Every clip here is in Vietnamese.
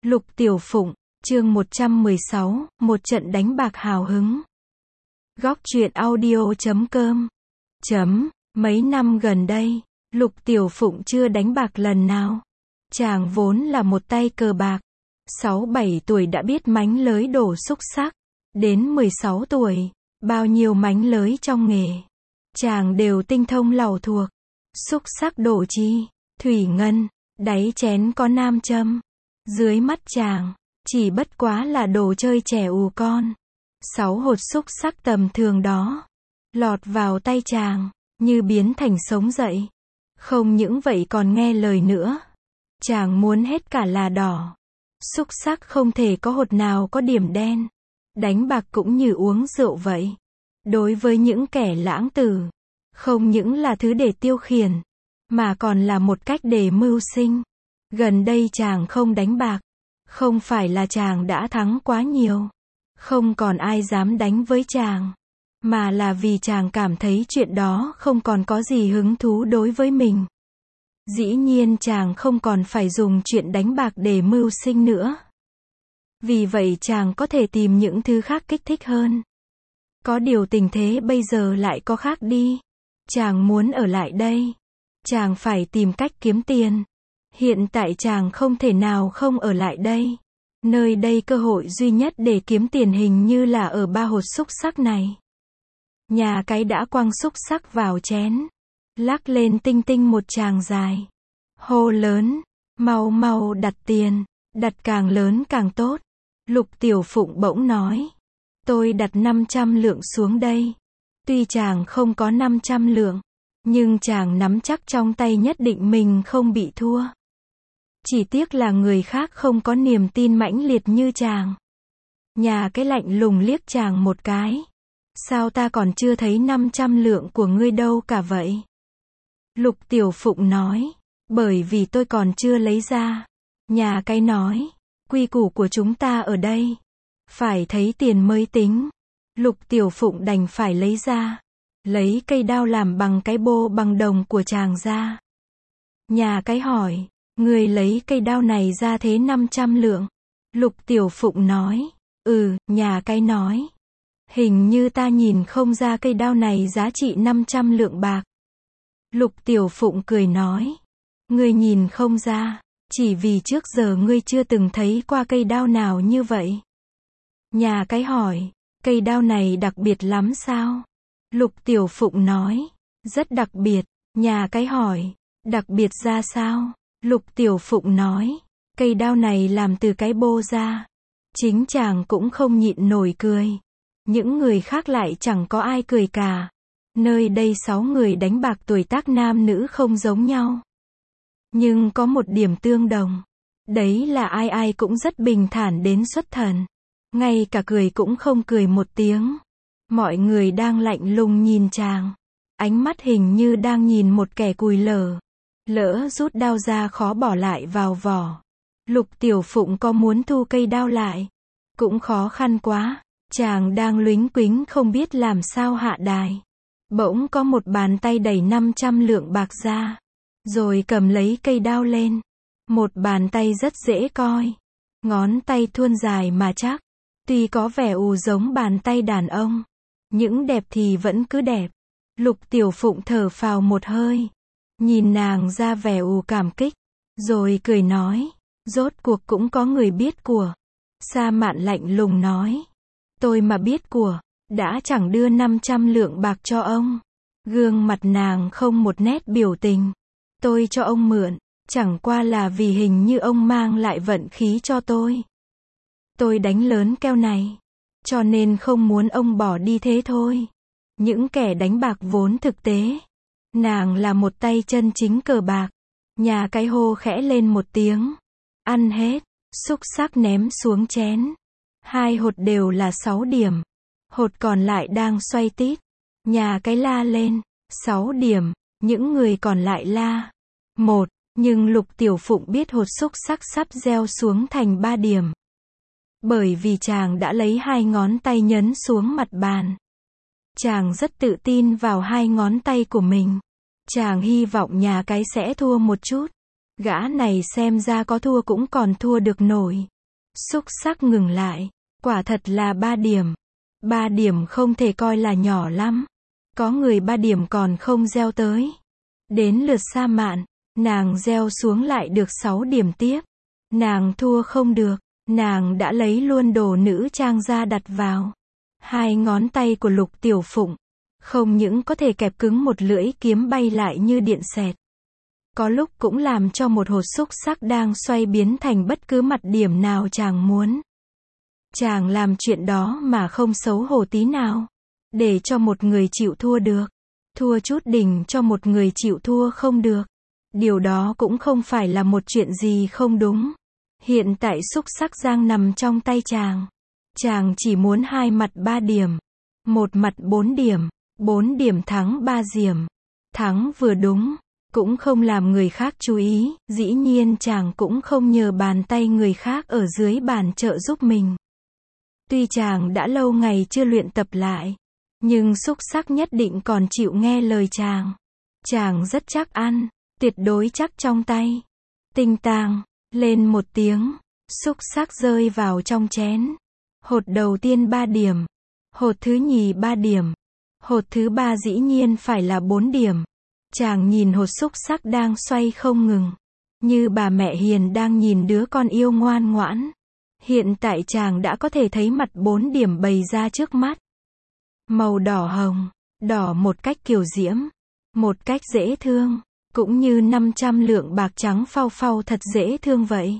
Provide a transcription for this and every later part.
Lục Tiểu Phụng, chương 116, một trận đánh bạc hào hứng. Góc truyện audio.com. Mấy năm gần đây, Lục Tiểu Phụng chưa đánh bạc lần nào. Chàng vốn là một tay cờ bạc. 6-7 tuổi đã biết mánh lới đổ xúc xắc. Đến 16 tuổi, bao nhiêu mánh lới trong nghề, chàng đều tinh thông lầu thuộc. Xúc xắc đổ chi, thủy ngân, đáy chén có nam châm. Dưới mắt chàng, chỉ bất quá là đồ chơi trẻ ù con. 6 hột xúc xắc tầm thường đó, lọt vào tay chàng, như biến thành sống dậy. Không những vậy còn nghe lời nữa. Chàng muốn hết cả là đỏ. Xúc xắc không thể có hột nào có điểm đen. Đánh bạc cũng như uống rượu vậy. Đối với những kẻ lãng tử, không những là thứ để tiêu khiển, mà còn là một cách để mưu sinh. Gần đây chàng không đánh bạc, không phải là chàng đã thắng quá nhiều, không còn ai dám đánh với chàng, mà là vì chàng cảm thấy chuyện đó không còn có gì hứng thú đối với mình. Dĩ nhiên chàng không còn phải dùng chuyện đánh bạc để mưu sinh nữa. Vì vậy chàng có thể tìm những thứ khác kích thích hơn. Có điều tình thế bây giờ lại có khác đi. Chàng muốn ở lại đây. Chàng phải tìm cách kiếm tiền. Hiện tại chàng không thể nào không ở lại đây. Nơi đây cơ hội duy nhất để kiếm tiền hình như là ở 3 hột xúc xắc này. Nhà cái đã quăng xúc xắc vào chén. Lắc lên tinh tinh một tràng dài. Hô lớn, mau mau đặt tiền, đặt càng lớn càng tốt. Lục Tiểu Phụng bỗng nói, tôi đặt 500 lượng xuống đây. Tuy chàng không có 500 lượng, nhưng chàng nắm chắc trong tay nhất định mình không bị thua. Chỉ tiếc là người khác không có niềm tin mãnh liệt như chàng. Nhà cái lạnh lùng liếc chàng một cái. Sao ta còn chưa thấy 500 lượng của ngươi đâu cả vậy? Lục Tiểu Phụng nói, bởi vì tôi còn chưa lấy ra. Nhà cái nói, quy củ của chúng ta ở đây, phải thấy tiền mới tính. Lục Tiểu Phụng đành phải lấy ra. Lấy cây đao làm bằng cái bô bằng đồng của chàng ra. Nhà cái hỏi, người lấy cây đao này ra thế 500 lượng. Lục Tiểu Phụng nói, nhà cái nói. Hình như ta nhìn không ra cây đao này giá trị 500 lượng bạc. Lục Tiểu Phụng cười nói, ngươi nhìn không ra, chỉ vì trước giờ ngươi chưa từng thấy qua cây đao nào như vậy. Nhà cái hỏi, cây đao này đặc biệt lắm sao? Lục Tiểu Phụng nói, rất đặc biệt. Nhà cái hỏi, đặc biệt ra sao? Lục Tiểu Phụng nói, cây đao này làm từ cái bô ra. Chính chàng cũng không nhịn nổi cười. Những người khác lại chẳng có ai cười cả. Nơi đây 6 người đánh bạc tuổi tác nam nữ không giống nhau. Nhưng có một điểm tương đồng. Đấy là ai ai cũng rất bình thản đến xuất thần. Ngay cả cười cũng không cười một tiếng. Mọi người đang lạnh lùng nhìn chàng. Ánh mắt hình như đang nhìn một kẻ cùi lở. Lỡ rút đao ra khó bỏ lại vào vỏ. Lục Tiểu Phụng có muốn thu cây đao lại, cũng khó khăn quá. Chàng đang luính quính không biết làm sao hạ đài. Bỗng có một bàn tay đẩy 500 lượng bạc ra. Rồi cầm lấy cây đao lên. Một bàn tay rất dễ coi. Ngón tay thuôn dài mà chắc. Tuy có vẻ giống bàn tay đàn ông, những đẹp thì vẫn cứ đẹp. Lục Tiểu Phụng thở phào một hơi. Nhìn nàng ra vẻ cảm kích. Rồi cười nói, rốt cuộc cũng có người biết của. Sa Mạn lạnh lùng nói, tôi mà biết của, đã chẳng đưa 500 lượng bạc cho ông. Gương mặt nàng không một nét biểu tình. Tôi cho ông mượn, chẳng qua là vì hình như ông mang lại vận khí cho tôi. Tôi đánh lớn keo này, cho nên không muốn ông bỏ đi thế thôi. Những kẻ đánh bạc vốn thực tế. Nàng là một tay chân chính cờ bạc. Nhà cái hô khẽ lên một tiếng. Ăn hết, xúc xắc ném xuống chén. 2 hột đều là 6 điểm. Hột còn lại đang xoay tít. Nhà cái la lên, 6 điểm, những người còn lại la 1, nhưng Lục Tiểu Phụng biết hột xúc xắc sắp gieo xuống thành 3 điểm. Bởi vì chàng đã lấy 2 ngón tay nhấn xuống mặt bàn. Chàng rất tự tin vào 2 ngón tay của mình. Chàng hy vọng nhà cái sẽ thua một chút. Gã này xem ra có thua cũng còn thua được nổi. Xúc xắc ngừng lại. Quả thật là 3 điểm. 3 điểm không thể coi là nhỏ lắm. Có người 3 điểm còn không gieo tới. Đến lượt Sa Mạn, nàng gieo xuống lại được 6 điểm tiếp. Nàng thua không được, nàng đã lấy luôn đồ nữ trang ra đặt vào. 2 ngón tay của Lục Tiểu Phụng, không những có thể kẹp cứng một lưỡi kiếm bay lại như điện xẹt. Có lúc cũng làm cho một hột xúc xắc đang xoay biến thành bất cứ mặt điểm nào chàng muốn. Chàng làm chuyện đó mà không xấu hổ tí nào. Để cho một người chịu thua được. Thua chút đỉnh cho một người chịu thua không được. Điều đó cũng không phải là một chuyện gì không đúng. Hiện tại xúc xắc giang nằm trong tay chàng. Chàng chỉ muốn 2 mặt 3 điểm. 1 mặt 4 điểm. 4 điểm thắng 3 điểm. Thắng vừa đúng. Cũng không làm người khác chú ý. Dĩ nhiên chàng cũng không nhờ bàn tay người khác ở dưới bàn trợ giúp mình. Tuy chàng đã lâu ngày chưa luyện tập lại. Nhưng xúc xắc nhất định còn chịu nghe lời chàng. Chàng rất chắc ăn. Tuyệt đối chắc trong tay. Tinh tàng. Lên một tiếng. Xúc xắc rơi vào trong chén. Hột đầu tiên 3 điểm. Hột thứ nhì 3 điểm. Hột thứ 3 dĩ nhiên phải là 4 điểm. Chàng nhìn hột xúc xắc đang xoay không ngừng. Như bà mẹ hiền đang nhìn đứa con yêu ngoan ngoãn. Hiện tại chàng đã có thể thấy mặt 4 điểm bày ra trước mắt. Màu đỏ hồng. Đỏ một cách kiều diễm. Một cách dễ thương. Cũng như 500 lượng bạc trắng phau phau thật dễ thương vậy.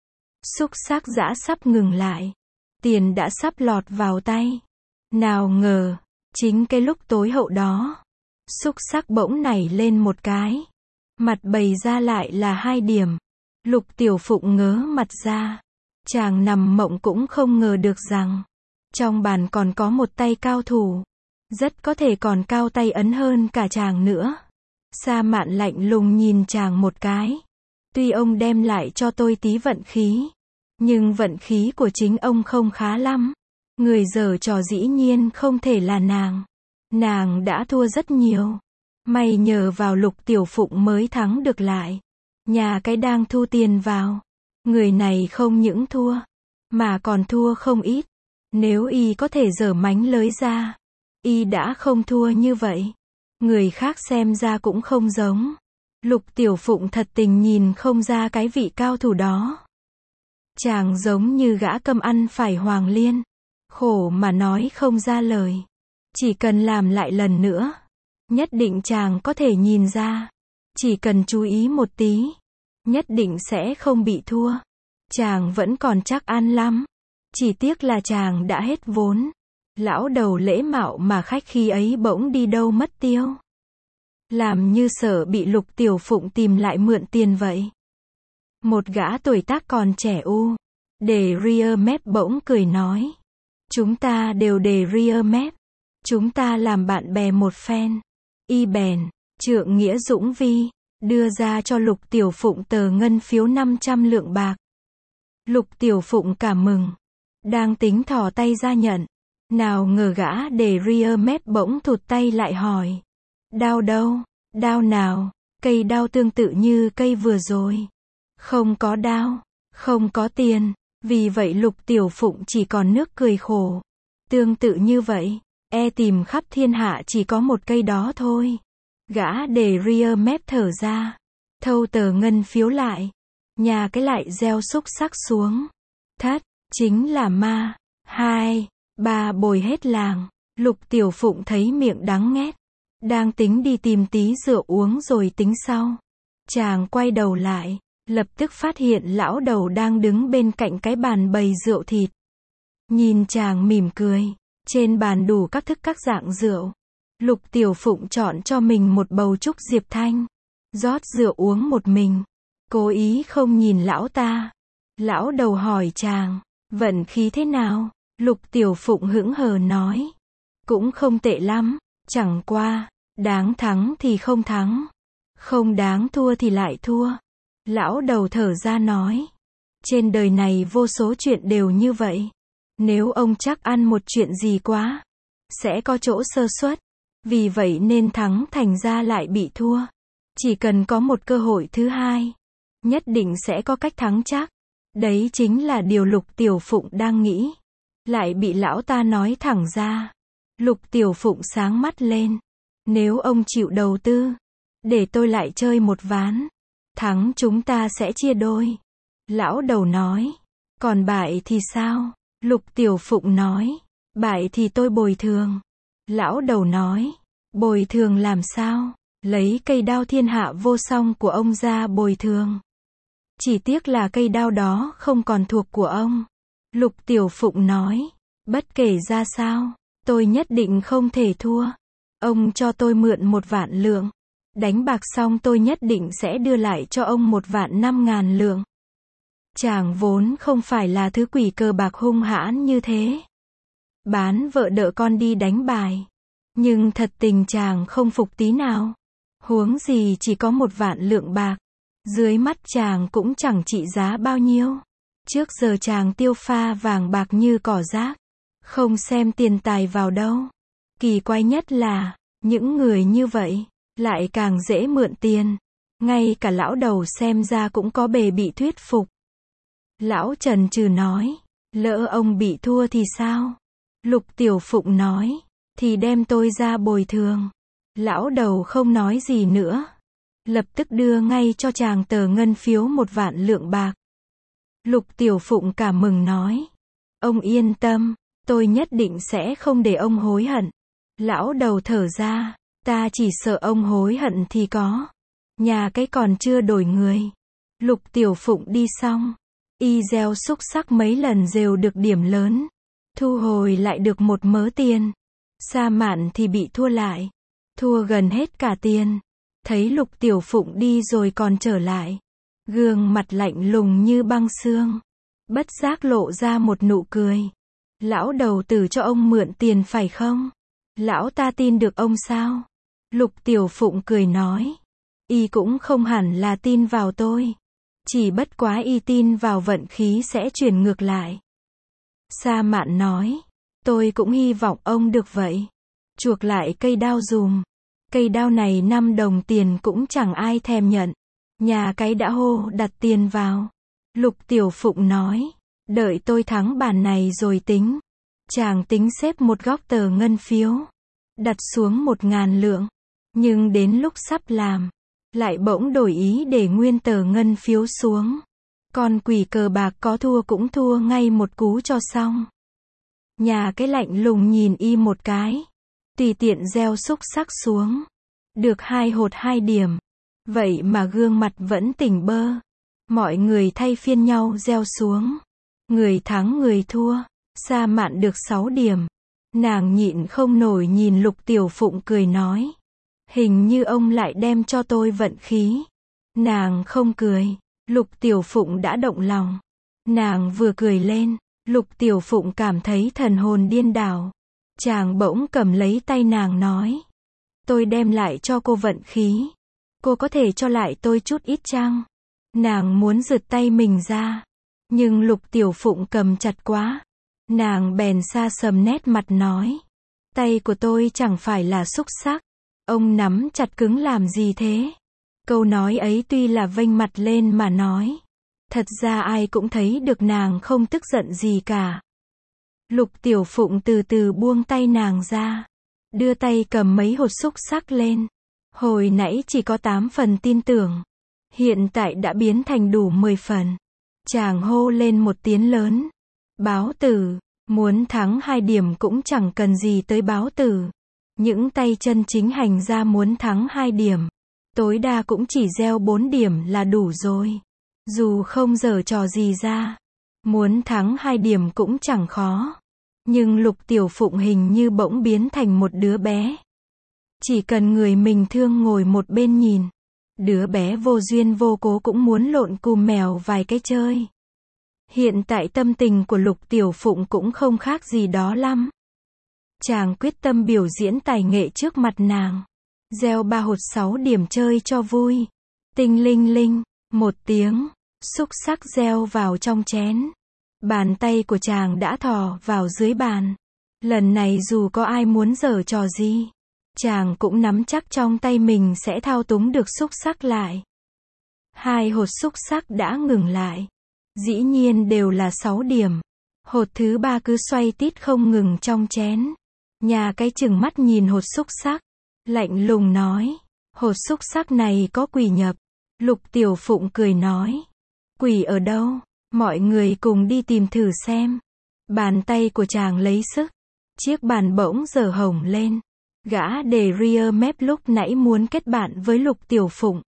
Xúc xắc giã sắp ngừng lại. Tiền đã sắp lọt vào tay. Nào ngờ, chính cái lúc tối hậu đó, xúc xắc bỗng nảy lên một cái. Mặt bày ra lại là 2 điểm. Lục Tiểu Phụng ngớ mặt ra. Chàng nằm mộng cũng không ngờ được rằng, trong bàn còn có một tay cao thủ. Rất có thể còn cao tay ấn hơn cả chàng nữa. Sa Mạn lạnh lùng nhìn chàng một cái. Tuy ông đem lại cho tôi tí vận khí, nhưng vận khí của chính ông không khá lắm. Người giở trò dĩ nhiên không thể là nàng. Nàng đã thua rất nhiều. May nhờ vào Lục Tiểu Phụng mới thắng được lại. Nhà cái đang thu tiền vào. Người này không những thua, mà còn thua không ít. Nếu y có thể giở mánh lới ra, y đã không thua như vậy. Người khác xem ra cũng không giống. Lục Tiểu Phụng thật tình nhìn không ra cái vị cao thủ đó. Chàng giống như gã câm ăn phải hoàng liên. Khổ mà nói không ra lời. Chỉ cần làm lại lần nữa, nhất định chàng có thể nhìn ra. Chỉ cần chú ý một tí, nhất định sẽ không bị thua. Chàng vẫn còn chắc ăn lắm. Chỉ tiếc là chàng đã hết vốn. Lão đầu lễ mạo mà khách khí ấy bỗng đi đâu mất tiêu. Làm như sợ bị Lục Tiểu Phụng tìm lại mượn tiền vậy. Một gã tuổi tác còn trẻ để ria mép bỗng cười nói. Chúng ta đều để ria mép. Chúng ta làm bạn bè một phen. Y bèn, trượng nghĩa dũng vi, đưa ra cho Lục Tiểu Phụng tờ ngân phiếu 500 lượng bạc. Lục Tiểu Phụng cảm mừng. Đang tính thò tay ra nhận. Nào ngờ gã để ria mép bỗng thụt tay lại hỏi. Đao đâu? Đao nào? Cây đao tương tự như cây vừa rồi. Không có đao. Không có tiền. Vì vậy Lục Tiểu Phụng chỉ còn nước cười khổ. Tương tự như vậy, tìm khắp thiên hạ chỉ có một cây đó thôi. Gã để ria mép thở ra. Thâu tờ ngân phiếu lại. Nhà cái lại gieo xúc xắc xuống. Thất, chính là ma. 2, 3 bồi hết làng. Lục Tiểu Phụng thấy miệng đắng nghét. Đang tính đi tìm tí rượu uống rồi tính sau. Chàng quay đầu lại. Lập tức phát hiện lão đầu đang đứng bên cạnh cái bàn bày rượu thịt. Nhìn chàng mỉm cười. Trên bàn đủ các thức các dạng rượu. Lục Tiểu Phụng chọn cho mình một bầu trúc Diệp Thanh. Rót rượu uống một mình. Cố ý không nhìn lão ta. Lão đầu hỏi chàng. Vận khí thế nào? Lục Tiểu Phụng hững hờ nói. Cũng không tệ lắm. Chẳng qua. Đáng thắng thì không thắng. Không đáng thua thì lại thua. Lão đầu thở ra nói. Trên đời này vô số chuyện đều như vậy. Nếu ông chắc ăn một chuyện gì quá, sẽ có chỗ sơ suất. Vì vậy nên thắng thành ra lại bị thua. Chỉ cần có một cơ hội thứ hai, nhất định sẽ có cách thắng chắc. Đấy chính là điều Lục Tiểu Phụng đang nghĩ. Lại bị lão ta nói thẳng ra. Lục Tiểu Phụng sáng mắt lên. Nếu ông chịu đầu tư, để tôi lại chơi một ván. Thắng chúng ta sẽ chia đôi. Lão đầu nói. Còn bại thì sao? Lục Tiểu Phụng nói. Bại thì tôi bồi thường. Lão đầu nói. Bồi thường làm sao? Lấy cây đao thiên hạ vô song của ông ra bồi thường. Chỉ tiếc là cây đao đó không còn thuộc của ông. Lục Tiểu Phụng nói. Bất kể ra sao, tôi nhất định không thể thua. Ông cho tôi mượn 1.000.000 lượng. Đánh bạc xong tôi nhất định sẽ đưa lại cho ông 1.500.000 lượng. Chàng vốn không phải là thứ quỷ cờ bạc hung hãn như thế. Bán vợ đỡ con đi đánh bài. Nhưng thật tình chàng không phục tí nào. Huống gì chỉ có 1.000.000 lượng bạc. Dưới mắt chàng cũng chẳng trị giá bao nhiêu. Trước giờ chàng tiêu pha vàng bạc như cỏ rác. Không xem tiền tài vào đâu. Kỳ quái nhất là, những người như vậy, lại càng dễ mượn tiền. Ngay cả lão đầu xem ra cũng có bề bị thuyết phục. Lão chần chừ nói, lỡ ông bị thua thì sao? Lục Tiểu Phụng nói, thì đem tôi ra bồi thường. Lão đầu không nói gì nữa. Lập tức đưa ngay cho chàng tờ ngân phiếu 1.000.000 lượng bạc. Lục Tiểu Phụng cảm mừng nói, ông yên tâm, tôi nhất định sẽ không để ông hối hận. Lão đầu thở ra, ta chỉ sợ ông hối hận thì có. Nhà cái còn chưa đổi người. Lục Tiểu Phụng đi xong. Y gieo xúc xắc mấy lần đều được điểm lớn. Thu hồi lại được một mớ tiền. Sa Mạn thì bị thua lại. Thua gần hết cả tiền. Thấy Lục Tiểu Phụng đi rồi còn trở lại. Gương mặt lạnh lùng như băng xương. Bất giác lộ ra một nụ cười. Lão đầu tử cho ông mượn tiền phải không? Lão ta tin được ông sao? Lục Tiểu Phụng cười nói. Y cũng không hẳn là tin vào tôi. Chỉ bất quá y tin vào vận khí sẽ chuyển ngược lại. Sa Mạn nói. Tôi cũng hy vọng ông được vậy. Chuộc lại cây đao dùm. Cây đao này 5 đồng tiền cũng chẳng ai thèm nhận. Nhà cái đã hô đặt tiền vào. Lục Tiểu Phụng nói. Đợi tôi thắng bàn này rồi tính. Chàng tính xếp một góc tờ ngân phiếu. Đặt xuống 1.000 lượng. Nhưng đến lúc sắp làm, lại bỗng đổi ý để nguyên tờ ngân phiếu xuống. Con quỷ cờ bạc có thua cũng thua ngay một cú cho xong. Nhà cái lạnh lùng nhìn y một cái. Tùy tiện gieo xúc xắc xuống. Được 2 hột 2 điểm. Vậy mà gương mặt vẫn tỉnh bơ. Mọi người thay phiên nhau gieo xuống. Người thắng người thua. Sa Mạn được 6 điểm. Nàng nhịn không nổi nhìn Lục Tiểu Phụng cười nói. Hình như ông lại đem cho tôi vận khí. Nàng không cười. Lục Tiểu Phụng đã động lòng. Nàng vừa cười lên. Lục Tiểu Phụng cảm thấy thần hồn điên đảo. Chàng bỗng cầm lấy tay nàng nói. Tôi đem lại cho cô vận khí. Cô có thể cho lại tôi chút ít chăng? Nàng muốn giật tay mình ra. Nhưng Lục Tiểu Phụng cầm chặt quá. Nàng bèn xa sầm nét mặt nói. Tay của tôi chẳng phải là xúc xắc. Ông nắm chặt cứng làm gì thế? Câu nói ấy tuy là vênh mặt lên mà nói. Thật ra ai cũng thấy được nàng không tức giận gì cả. Lục Tiểu Phụng từ từ buông tay nàng ra. Đưa tay cầm mấy hột xúc xắc lên. Hồi nãy chỉ có 8 phần tin tưởng. Hiện tại đã biến thành đủ 10 phần. Chàng hô lên một tiếng lớn. Báo tử, muốn thắng 2 điểm cũng chẳng cần gì tới báo tử. Những tay chân chính hành ra muốn thắng 2 điểm. Tối đa cũng chỉ gieo 4 điểm là đủ rồi. Dù không giở trò gì ra. Muốn thắng 2 điểm cũng chẳng khó. Nhưng Lục Tiểu Phụng hình như bỗng biến thành một đứa bé. Chỉ cần người mình thương ngồi một bên nhìn. Đứa bé vô duyên vô cố cũng muốn lộn cừu mèo vài cái chơi. Hiện tại tâm tình của Lục Tiểu Phụng cũng không khác gì đó lắm. Chàng quyết tâm biểu diễn tài nghệ trước mặt nàng. Gieo 3 hột 6 điểm chơi cho vui. Tinh linh linh, một tiếng, xúc xắc gieo vào trong chén. Bàn tay của chàng đã thò vào dưới bàn. Lần này dù có ai muốn giở trò gì, chàng cũng nắm chắc trong tay mình sẽ thao túng được xúc xắc lại. 2 hột xúc xắc đã ngừng lại. Dĩ nhiên đều là 6 điểm. Hột thứ 3 cứ xoay tít không ngừng trong chén. Nhà cái chừng mắt nhìn hột xúc xắc, lạnh lùng nói, hột xúc xắc này có quỷ nhập. Lục Tiểu Phụng cười nói, quỷ ở đâu? Mọi người cùng đi tìm thử xem. Bàn tay của chàng lấy sức, chiếc bàn bỗng dở hồng lên. Gã để ria mép lúc nãy muốn kết bạn với Lục Tiểu Phụng.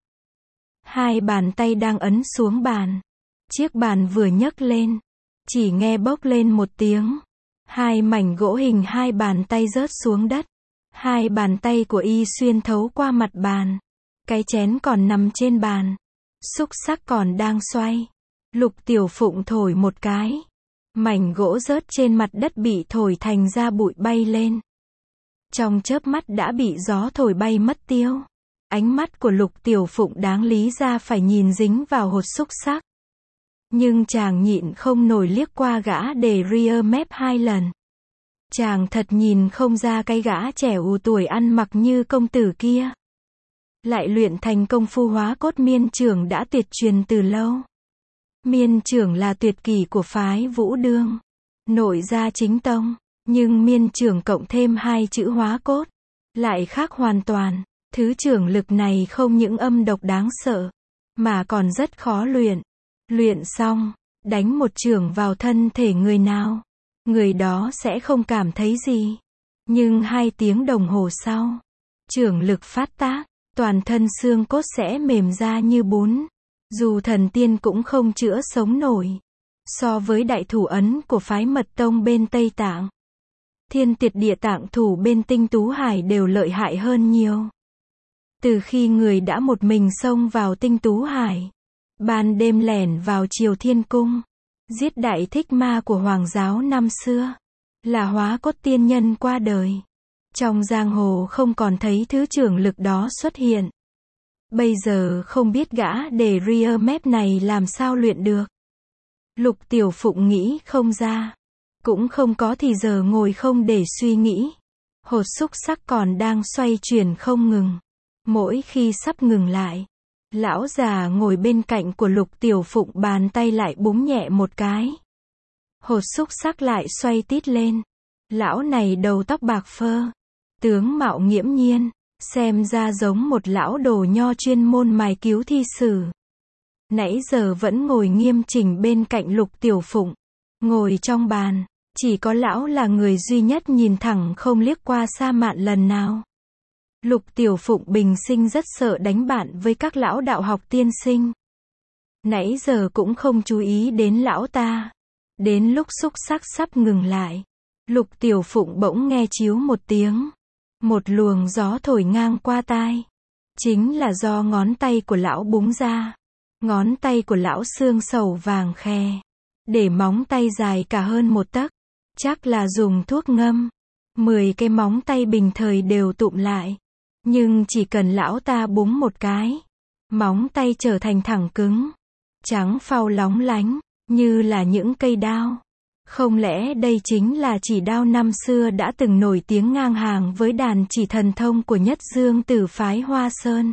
Hai bàn tay đang ấn xuống bàn. Chiếc bàn vừa nhấc lên, chỉ nghe bốc lên một tiếng. Hai mảnh gỗ hình hai bàn tay rớt xuống đất. Hai bàn tay của y xuyên thấu qua mặt bàn. Cái chén còn nằm trên bàn. Xúc xắc còn đang xoay. Lục Tiểu Phụng thổi một cái. Mảnh gỗ rớt trên mặt đất bị thổi thành ra bụi bay lên. Trong chớp mắt đã bị gió thổi bay mất tiêu. Ánh mắt của Lục Tiểu Phụng đáng lý ra phải nhìn dính vào hột xúc xắc. Nhưng chàng nhịn không nổi liếc qua gã để ria mép 2 lần. Chàng thật nhìn không ra cái gã trẻ ù tuổi ăn mặc như công tử kia. Lại luyện thành công phu hóa cốt miên trưởng đã tuyệt truyền từ lâu. Miên trưởng là tuyệt kỹ của phái Vũ Đương, nội gia chính tông, nhưng miên trưởng cộng thêm 2 chữ hóa cốt, lại khác hoàn toàn. Thứ trưởng lực này không những âm độc đáng sợ, mà còn rất khó luyện. Luyện xong, đánh một chưởng vào thân thể người nào, người đó sẽ không cảm thấy gì. Nhưng 2 tiếng đồng hồ sau, chưởng lực phát tác, toàn thân xương cốt sẽ mềm ra như bún. Dù thần tiên cũng không chữa sống nổi. So với đại thủ ấn của phái Mật Tông bên Tây Tạng, Thiên Tuyệt Địa Tạng thủ bên Tinh Tú Hải đều lợi hại hơn nhiều. Từ khi người đã một mình xông vào Tinh Tú Hải, ban đêm lẻn vào Triều Thiên Cung, giết Đại Thích Ma của Hoàng giáo năm xưa, là hóa cốt tiên nhân qua đời. Trong giang hồ không còn thấy thứ trưởng lực đó xuất hiện. Bây giờ không biết gã để ria mép này làm sao luyện được. Lục Tiểu Phụng nghĩ không ra. Cũng không có thì giờ ngồi không để suy nghĩ. Hột xúc xắc còn đang xoay chuyển không ngừng. Mỗi khi sắp ngừng lại, lão già ngồi bên cạnh của Lục Tiểu Phụng bàn tay lại búng nhẹ một cái. Hột xúc xắc lại xoay tít lên. Lão này đầu tóc bạc phơ, tướng mạo nghiễm nhiên, xem ra giống một lão đồ nho chuyên môn mài cứu thi sử. Nãy giờ vẫn ngồi nghiêm chỉnh bên cạnh Lục Tiểu Phụng. Ngồi trong bàn, chỉ có lão là người duy nhất nhìn thẳng không liếc qua Sa Mạn lần nào. Lục Tiểu Phụng bình sinh rất sợ đánh bạn với các lão đạo học tiên sinh. Nãy giờ cũng không chú ý đến lão ta. Đến lúc xúc xắc sắp ngừng lại, Lục Tiểu Phụng bỗng nghe chíu một tiếng. Một luồng gió thổi ngang qua tai. Chính là do ngón tay của lão búng ra. Ngón tay của lão xương sầu vàng khè. Để móng tay dài cả hơn 1 tấc. Chắc là dùng thuốc ngâm. 10 cái móng tay bình thời đều tụm lại. Nhưng chỉ cần lão ta búng một cái, móng tay trở thành thẳng cứng, trắng phau lóng lánh, như là những cây đao. Không lẽ đây chính là chỉ đao năm xưa đã từng nổi tiếng ngang hàng với đàn chỉ thần thông của Nhất Dương Tử phái Hoa Sơn?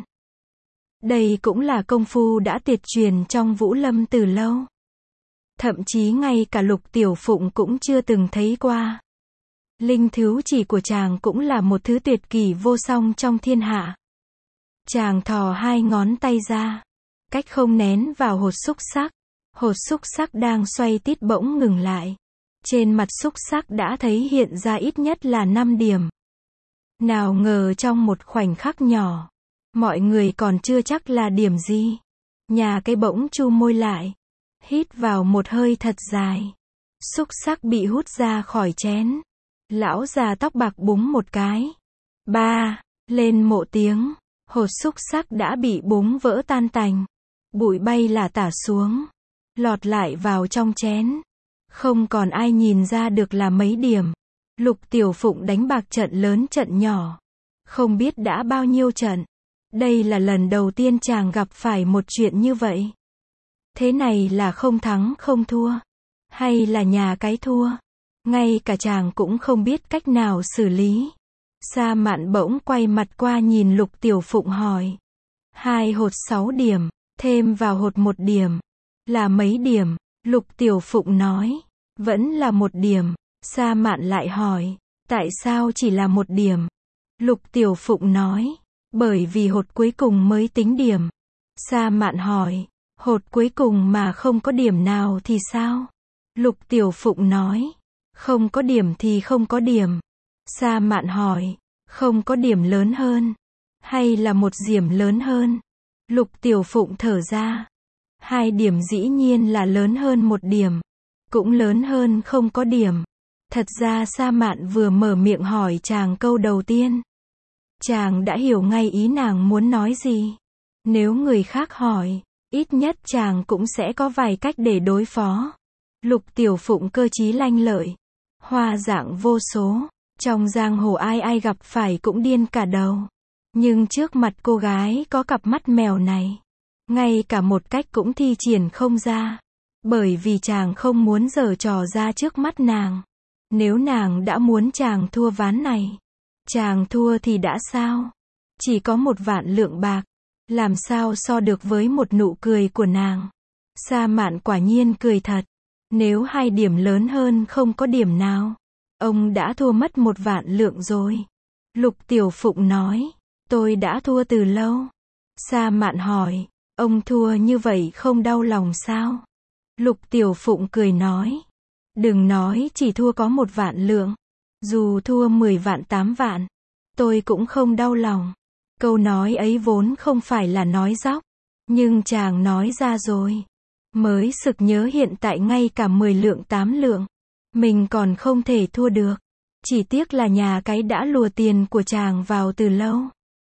Đây cũng là công phu đã tuyệt truyền trong Vũ Lâm từ lâu. Thậm chí ngay cả Lục Tiểu Phụng cũng chưa từng thấy qua. Linh thứu chỉ của chàng cũng là một thứ tuyệt kỹ vô song trong thiên hạ. Chàng thò 2 ngón tay ra, cách không nén vào hột xúc xắc. Hột xúc xắc đang xoay tít bỗng ngừng lại. Trên mặt xúc xắc đã thấy hiện ra ít nhất là 5 điểm. Nào ngờ trong một khoảnh khắc nhỏ, mọi người còn chưa chắc là điểm gì. Nhà cái bỗng chu môi lại, hít vào một hơi thật dài. Xúc xắc bị hút ra khỏi chén. Lão già tóc bạc búng một cái. Ba, lên một tiếng, hột xúc xắc đã bị búng vỡ tan tành. Bụi bay lả tả xuống, lọt lại vào trong chén. Không còn ai nhìn ra được là mấy điểm. Lục Tiểu Phụng đánh bạc trận lớn trận nhỏ. Không biết đã bao nhiêu trận. Đây là lần đầu tiên chàng gặp phải một chuyện như vậy. Thế này là không thắng không thua. Hay là nhà cái thua. Ngay cả chàng cũng không biết cách nào xử lý. Sa Mạn bỗng quay mặt qua nhìn Lục Tiểu Phụng hỏi. 2 hột 6 điểm, thêm vào hột 1 điểm. Là mấy điểm? Lục Tiểu Phụng nói, vẫn là 1 điểm. Sa Mạn lại hỏi, tại sao chỉ là 1 điểm? Lục Tiểu Phụng nói, bởi vì hột cuối cùng mới tính điểm. Sa Mạn hỏi, hột cuối cùng mà không có điểm nào thì sao? Lục Tiểu Phụng nói, không có điểm thì không có điểm. Sa Mạn hỏi, không có điểm lớn hơn, hay là 1 điểm lớn hơn? Lục Tiểu Phụng thở ra, 2 điểm dĩ nhiên là lớn hơn 1 điểm, cũng lớn hơn không có điểm. Thật ra Sa Mạn vừa mở miệng hỏi chàng câu đầu tiên, chàng đã hiểu ngay ý nàng muốn nói gì. Nếu người khác hỏi, ít nhất chàng cũng sẽ có vài cách để đối phó. Lục Tiểu Phụng cơ trí lanh lợi, hoa dạng vô số, trong giang hồ ai ai gặp phải cũng điên cả đầu. Nhưng trước mặt cô gái có cặp mắt mèo này, ngay cả một cách cũng thi triển không ra. Bởi vì chàng không muốn giở trò ra trước mắt nàng. Nếu nàng đã muốn chàng thua ván này, chàng thua thì đã sao? Chỉ có 1 vạn lượng bạc, làm sao so được với một nụ cười của nàng? Sa Mạn quả nhiên cười thật. Nếu 2 điểm lớn hơn không có điểm nào, ông đã thua mất 1 vạn lượng rồi. Lục Tiểu Phụng nói, tôi đã thua từ lâu. Sa Mạn hỏi, ông thua như vậy không đau lòng sao? Lục Tiểu Phụng cười nói, đừng nói chỉ thua có 1 vạn lượng, dù thua 10 vạn 8 vạn, tôi cũng không đau lòng. Câu nói ấy vốn không phải là nói dóc, nhưng chàng nói ra rồi. Mới sực nhớ hiện tại ngay cả 10 lượng 8 lượng, mình còn không thể thua được. Chỉ tiếc là nhà cái đã lùa tiền của chàng vào từ lâu.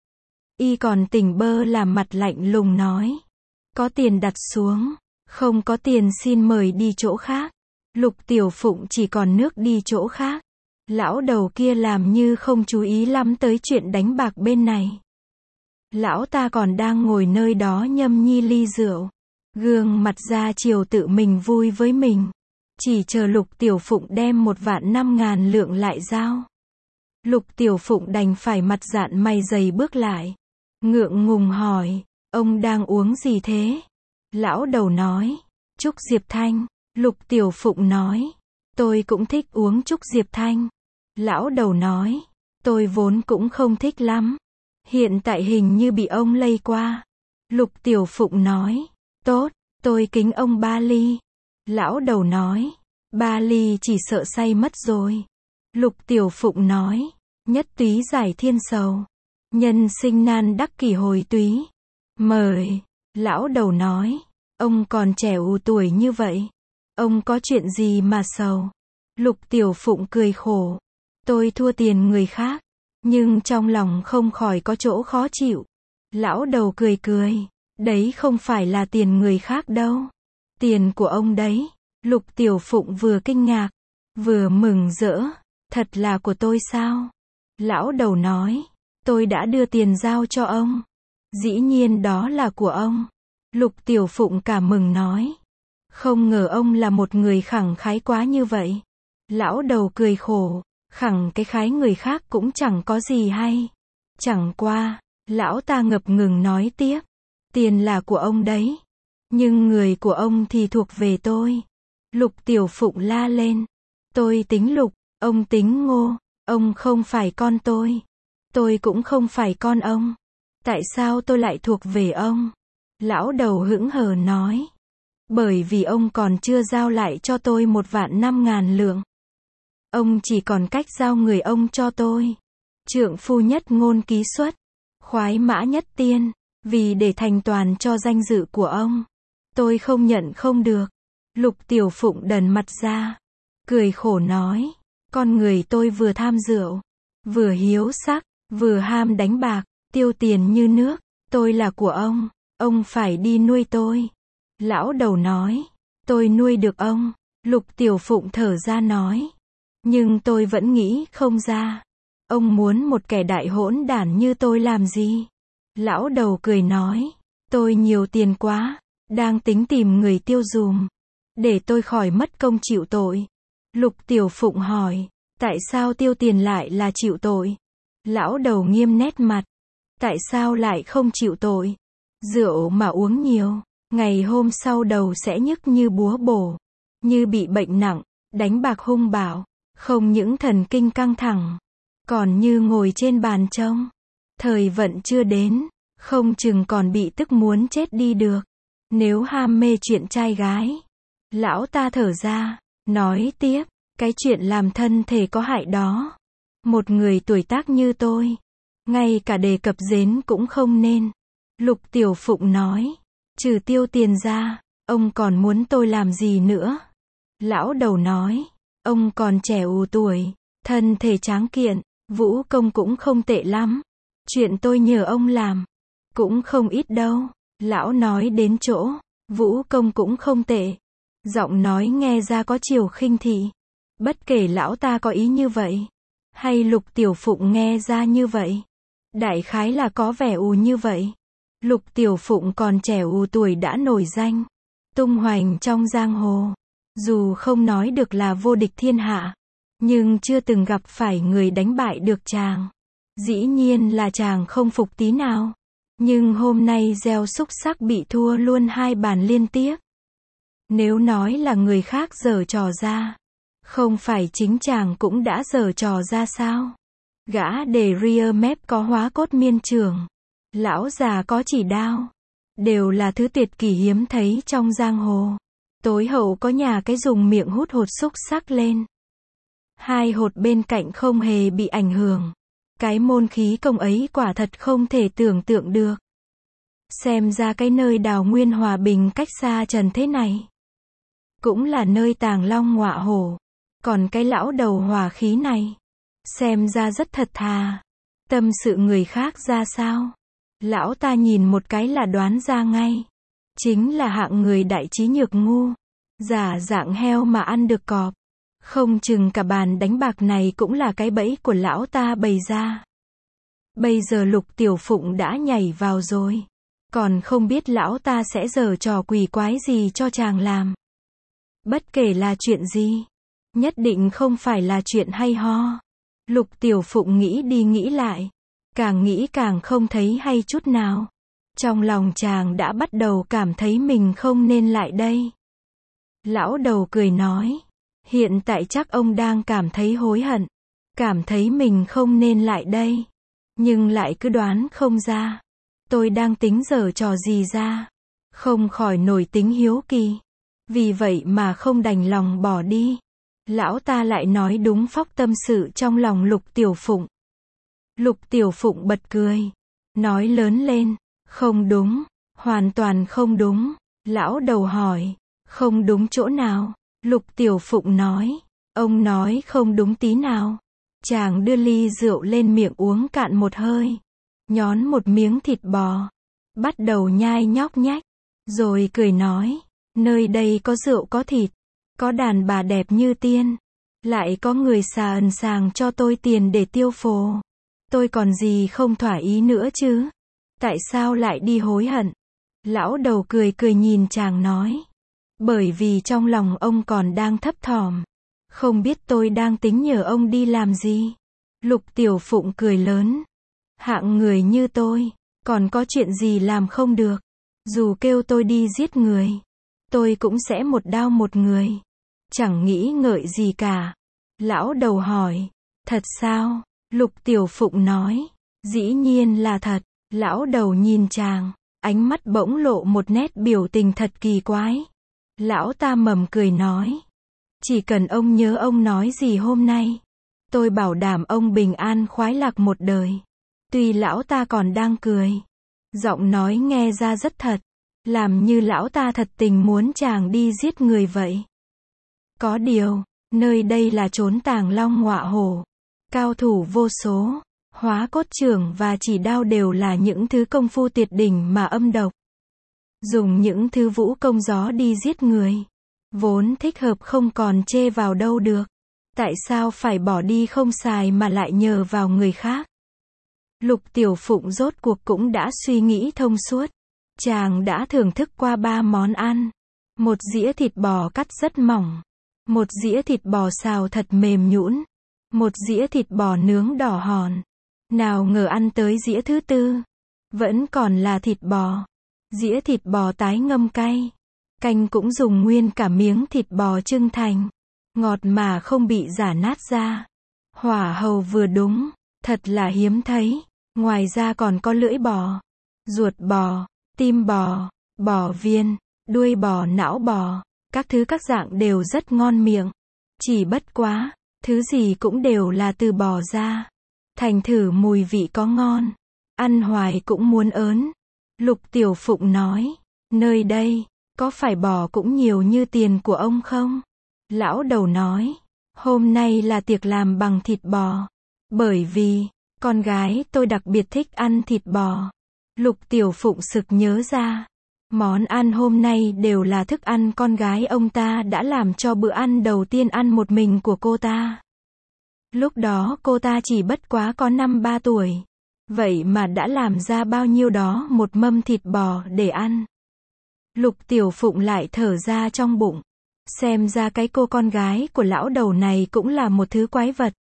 Y còn tỉnh bơ làm mặt lạnh lùng nói, có tiền đặt xuống, không có tiền xin mời đi chỗ khác. Lục Tiểu Phụng chỉ còn nước đi chỗ khác. Lão đầu kia làm như không chú ý lắm tới chuyện đánh bạc bên này. Lão ta còn đang ngồi nơi đó nhâm nhi ly rượu, gương mặt ra chiều tự mình vui với mình, chỉ chờ Lục Tiểu Phụng đem 1.500.000 lượng lại giao. Lục Tiểu Phụng đành phải mặt dạn mày dày bước lại, ngượng ngùng hỏi, ông đang uống gì thế? Lão đầu nói, Trúc Diệp Thanh. Lục Tiểu Phụng nói, tôi cũng thích uống Trúc Diệp Thanh. Lão đầu nói, tôi vốn cũng không thích lắm, hiện tại hình như bị ông lây qua. Lục Tiểu Phụng nói, tốt, tôi kính ông 3 ly. Lão đầu nói, 3 ly chỉ sợ say mất rồi. Lục Tiểu Phụng nói, nhất túy giải thiên sầu, nhân sinh nan đắc kỷ hồi túy. Mời. Lão đầu nói, ông còn trẻ ù tuổi như vậy, ông có chuyện gì mà sầu? Lục Tiểu Phụng cười khổ, tôi thua tiền người khác, nhưng trong lòng không khỏi có chỗ khó chịu. Lão đầu cười cười, đấy không phải là tiền người khác đâu, tiền của ông đấy. Lục Tiểu Phụng vừa kinh ngạc, vừa mừng rỡ, thật là của tôi sao? Lão đầu nói, tôi đã đưa tiền giao cho ông, dĩ nhiên đó là của ông. Lục Tiểu Phụng cảm mừng nói, không ngờ ông là một người khẳng khái quá như vậy. Lão đầu cười khổ, khẳng cái khái người khác cũng chẳng có gì hay. Chẳng qua, lão ta ngập ngừng nói tiếp, tiền là của ông đấy, nhưng người của ông thì thuộc về tôi. Lục Tiểu Phụng la lên, tôi tính Lục, ông tính Ngô, ông không phải con tôi cũng không phải con ông. Tại sao tôi lại thuộc về ông? Lão đầu hững hờ nói, bởi vì ông còn chưa giao lại cho tôi 1.500.000 lượng. Ông chỉ còn cách giao người ông cho tôi. Trượng phu nhất ngôn ký xuất, khoái mã nhất tiên, vì để thành toàn cho danh dự của ông, tôi không nhận không được. Lục Tiểu Phụng đần mặt ra, cười khổ nói, con người tôi vừa tham rượu, vừa hiếu sắc, vừa ham đánh bạc, tiêu tiền như nước, tôi là của ông phải đi nuôi tôi. Lão đầu nói, tôi nuôi được ông. Lục Tiểu Phụng thở ra nói, nhưng tôi vẫn nghĩ không ra, ông muốn một kẻ đại hỗn đản như tôi làm gì? Lão đầu cười nói, tôi nhiều tiền quá, đang tính tìm người tiêu dùm, để tôi khỏi mất công chịu tội. Lục Tiểu Phụng hỏi, tại sao tiêu tiền lại là chịu tội? Lão đầu nghiêm nét mặt, tại sao lại không chịu tội? Rượu mà uống nhiều, ngày hôm sau đầu sẽ nhức như búa bổ. như bị bệnh nặng, đánh bạc hung bạo, không những thần kinh căng thẳng, còn như ngồi trên bàn trông. Thời vận chưa đến, không chừng còn bị tức muốn chết đi được. Nếu ham mê chuyện trai gái. Lão ta thở ra, nói tiếp, cái chuyện làm thân thể có hại đó. Một người tuổi tác như tôi, ngay cả đề cập đến cũng không nên. Lục Tiểu Phụng nói, trừ tiêu tiền ra, ông còn muốn tôi làm gì nữa? Lão đầu nói, ông còn trẻ ù tuổi, thân thể tráng kiện, vũ công cũng không tệ lắm. Chuyện tôi nhờ ông làm, cũng không ít đâu. Lão nói đến chỗ, vũ công cũng không tệ. Giọng nói nghe ra có chiều khinh thị. Bất kể lão ta có ý như vậy, hay Lục Tiểu Phụng nghe ra như vậy, đại khái là có vẻ ù như vậy. Lục Tiểu Phụng còn trẻ ù tuổi đã nổi danh, tung hoành trong giang hồ. Dù không nói được là vô địch thiên hạ, nhưng chưa từng gặp phải người đánh bại được chàng. Dĩ nhiên là chàng không phục tí nào. Nhưng hôm nay gieo xúc sắc bị thua luôn 2 bàn liên tiếp. Nếu nói là người khác giở trò ra, không phải chính chàng cũng đã giở trò ra sao? Gã đề ria mép có hóa cốt miên trường, lão già có chỉ đao, đều là thứ tuyệt kỳ hiếm thấy trong giang hồ. Tối hậu có nhà cái dùng miệng hút hột xúc sắc lên. 2 hột bên cạnh không hề bị ảnh hưởng. Cái môn khí công ấy quả thật không thể tưởng tượng được. Xem ra cái nơi đào nguyên hòa bình cách xa trần thế này, cũng là nơi tàng long ngọa hổ. Còn cái lão đầu hòa khí này, xem ra rất thật thà. Tâm sự người khác ra sao? Lão ta nhìn một cái là đoán ra ngay. Chính là hạng người đại trí nhược ngu. Giả dạng heo mà ăn được cọp. Không chừng cả bàn đánh bạc này cũng là cái bẫy của lão ta bày ra. Bây giờ Lục Tiểu Phụng đã nhảy vào rồi. Còn không biết lão ta sẽ giở trò quỷ quái gì cho chàng làm. Bất kể là chuyện gì, nhất định không phải là chuyện hay ho. Lục Tiểu Phụng nghĩ đi nghĩ lại, càng nghĩ càng không thấy hay chút nào. Trong lòng chàng đã bắt đầu cảm thấy mình không nên lại đây. Lão đầu cười nói, hiện tại chắc ông đang cảm thấy hối hận, cảm thấy mình không nên lại đây, nhưng lại cứ đoán không ra. Tôi đang tính giở trò gì ra, không khỏi nổi tính hiếu kỳ. Vì vậy mà không đành lòng bỏ đi. Lão ta lại nói đúng phóc tâm sự trong lòng Lục Tiểu Phụng. Lục Tiểu Phụng bật cười, nói lớn lên, không đúng, hoàn toàn không đúng. Lão đầu hỏi, không đúng chỗ nào? Lục Tiểu Phụng nói, ông nói không đúng tí nào. Chàng đưa ly rượu lên miệng uống cạn một hơi, nhón một miếng thịt bò, bắt đầu nhai nhóc nhách, rồi cười nói, nơi đây có rượu có thịt, có đàn bà đẹp như tiên, lại có người xà ẩn sàng cho tôi tiền để tiêu phồ. Tôi còn gì không thỏa ý nữa chứ? Tại sao lại đi hối hận? Lão đầu cười cười nhìn chàng nói, bởi vì trong lòng ông còn đang thấp thỏm, không biết tôi đang tính nhờ ông đi làm gì. Lục Tiểu Phụng cười lớn, hạng người như tôi, còn có chuyện gì làm không được? Dù kêu tôi đi giết người, tôi cũng sẽ một đao một người, chẳng nghĩ ngợi gì cả. Lão đầu hỏi, thật sao? Lục Tiểu Phụng nói, dĩ nhiên là thật. Lão đầu nhìn chàng, ánh mắt bỗng lộ một nét biểu tình thật kỳ quái. Lão ta mỉm cười nói, chỉ cần ông nhớ ông nói gì hôm nay, tôi bảo đảm ông bình an khoái lạc một đời. Tuy lão ta còn đang cười, giọng nói nghe ra rất thật, làm như lão ta thật tình muốn chàng đi giết người vậy. Có điều, nơi đây là chốn tàng long ngọa hổ, cao thủ vô số, hóa cốt chưởng và chỉ đao đều là những thứ công phu tuyệt đỉnh mà âm độc. Dùng những thứ vũ công gió đi giết người, vốn thích hợp không còn chê vào đâu được. Tại sao phải bỏ đi không xài mà lại nhờ vào người khác? Lục Tiểu Phụng rốt cuộc cũng đã suy nghĩ thông suốt. Chàng đã thưởng thức qua 3 món ăn. Một dĩa thịt bò cắt rất mỏng. Một dĩa thịt bò xào thật mềm nhũn. Một dĩa thịt bò nướng đỏ hòn. Nào ngờ ăn tới dĩa thứ 4, vẫn còn là thịt bò. Dĩa thịt bò tái ngâm cay. Canh cũng dùng nguyên cả miếng thịt bò trưng thành. Ngọt mà không bị rả nát ra. Hỏa hầu vừa đúng. Thật là hiếm thấy. Ngoài ra còn có lưỡi bò, ruột bò, tim bò, bò viên, đuôi bò, não bò. Các thứ các dạng đều rất ngon miệng. Chỉ bất quá, thứ gì cũng đều là từ bò ra. Thành thử mùi vị có ngon. Ăn hoài cũng muốn ớn. Lục Tiểu Phụng nói, nơi đây, có phải bò cũng nhiều như tiền của ông không? Lão đầu nói, hôm nay là tiệc làm bằng thịt bò. Bởi vì, con gái tôi đặc biệt thích ăn thịt bò. Lục Tiểu Phụng sực nhớ ra. Món ăn hôm nay đều là thức ăn con gái ông ta đã làm cho bữa ăn đầu tiên ăn một mình của cô ta. Lúc đó cô ta chỉ bất quá có 5-3 tuổi. Vậy mà đã làm ra bao nhiêu đó một mâm thịt bò để ăn. Lục Tiểu Phụng lại thở ra trong bụng. Xem ra cái cô con gái của lão đầu này cũng là một thứ quái vật.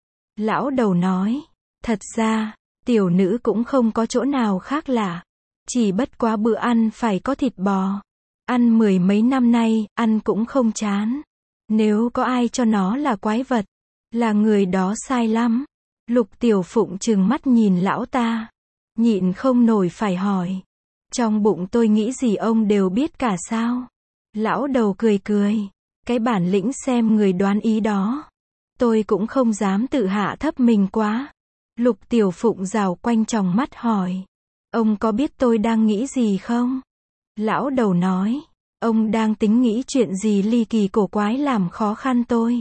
Lão đầu nói, thật ra, tiểu nữ cũng không có chỗ nào khác lạ. Chỉ bất quá bữa ăn phải có thịt bò. Ăn 10 mấy năm nay, ăn cũng không chán. Nếu có ai cho nó là quái vật, là người đó sai lắm. Lục Tiểu Phụng trừng mắt nhìn lão ta. Nhịn không nổi phải hỏi. Trong bụng tôi nghĩ gì ông đều biết cả sao? Lão đầu cười cười. Cái bản lĩnh xem người đoán ý đó. Tôi cũng không dám tự hạ thấp mình quá. Lục Tiểu Phụng rào quanh tròng mắt hỏi. Ông có biết tôi đang nghĩ gì không? Lão đầu nói. Ông đang tính nghĩ chuyện gì ly kỳ cổ quái làm khó khăn tôi.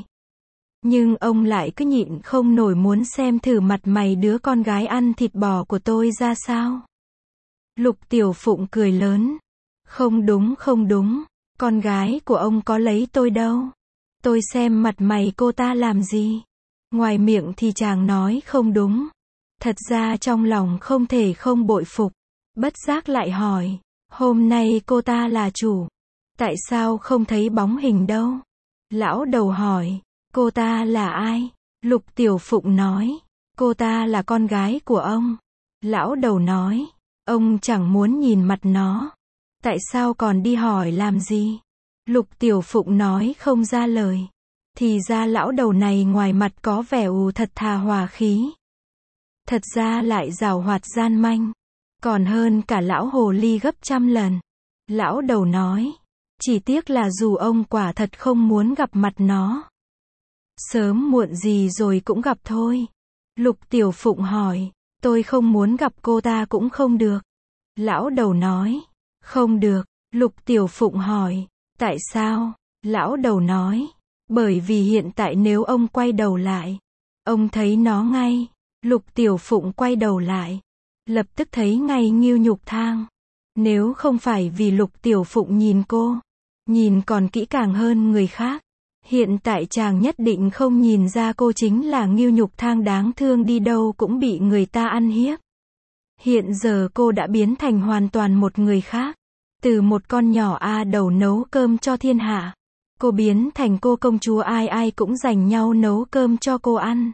Nhưng ông lại cứ nhịn không nổi muốn xem thử mặt mày đứa con gái ăn thịt bò của tôi ra sao. Lục Tiểu Phụng cười lớn. Không đúng không đúng. Con gái của ông có lấy tôi đâu. Tôi xem mặt mày cô ta làm gì. Ngoài miệng thì chàng nói không đúng. Thật ra trong lòng không thể không bội phục. Bất giác lại hỏi. Hôm nay cô ta là chủ. Tại sao không thấy bóng hình đâu? Lão đầu hỏi. Cô ta là ai? Lục Tiểu Phụng nói. Cô ta là con gái của ông. Lão đầu nói. Ông chẳng muốn nhìn mặt nó. Tại sao còn đi hỏi làm gì? Lục Tiểu Phụng nói không ra lời. Thì ra lão đầu này ngoài mặt có vẻ thật thà hòa khí. Thật ra lại giàu hoạt gian manh. Còn hơn cả lão hồ ly gấp trăm lần. Lão đầu nói. Chỉ tiếc là dù ông quả thật không muốn gặp mặt nó. Sớm muộn gì rồi cũng gặp thôi. Lục Tiểu Phụng hỏi. Tôi không muốn gặp cô ta cũng không được. Lão đầu nói. Không được. Lục Tiểu Phụng hỏi. Tại sao? Lão đầu nói. Bởi vì hiện tại nếu ông quay đầu lại, ông thấy nó ngay. Lục Tiểu Phụng quay đầu lại. Lập tức thấy ngay Ngưu Nhục Thang. Nếu không phải vì Lục Tiểu Phụng nhìn cô, nhìn còn kỹ càng hơn người khác, hiện tại chàng nhất định không nhìn ra cô chính là Ngưu Nhục Thang đáng thương đi đâu cũng bị người ta ăn hiếp. Hiện giờ cô đã biến thành hoàn toàn một người khác. Từ một con nhỏ A đầu nấu cơm cho thiên hạ, cô biến thành cô công chúa ai ai cũng giành nhau nấu cơm cho cô ăn.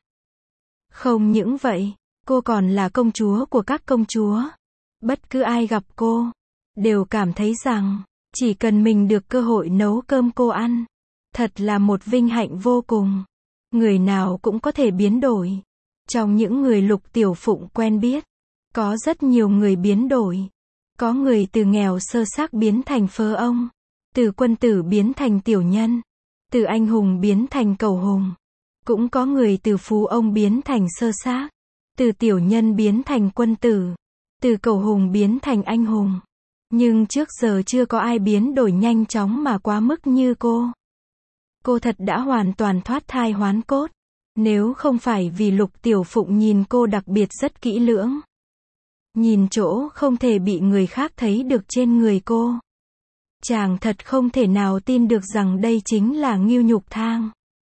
Không những vậy, cô còn là công chúa của các công chúa. Bất cứ ai gặp cô, đều cảm thấy rằng, chỉ cần mình được cơ hội nấu cơm cô ăn. Thật là một vinh hạnh vô cùng. Người nào cũng có thể biến đổi. Trong những người Lục Tiểu Phụng quen biết, có rất nhiều người biến đổi. Có người từ nghèo sơ xác biến thành phơ ông. Từ quân tử biến thành tiểu nhân. Từ anh hùng biến thành cầu hùng. Cũng có người từ phú ông biến thành sơ xác. Từ tiểu nhân biến thành quân tử. Từ cầu hùng biến thành anh hùng. Nhưng trước giờ chưa có ai biến đổi nhanh chóng mà quá mức như cô. Cô thật đã hoàn toàn thoát thai hoán cốt. Nếu không phải vì Lục Tiểu Phụng nhìn cô đặc biệt rất kỹ lưỡng. Nhìn chỗ không thể bị người khác thấy được trên người cô. Chàng thật không thể nào tin được rằng đây chính là Ngưu Nhục Thang.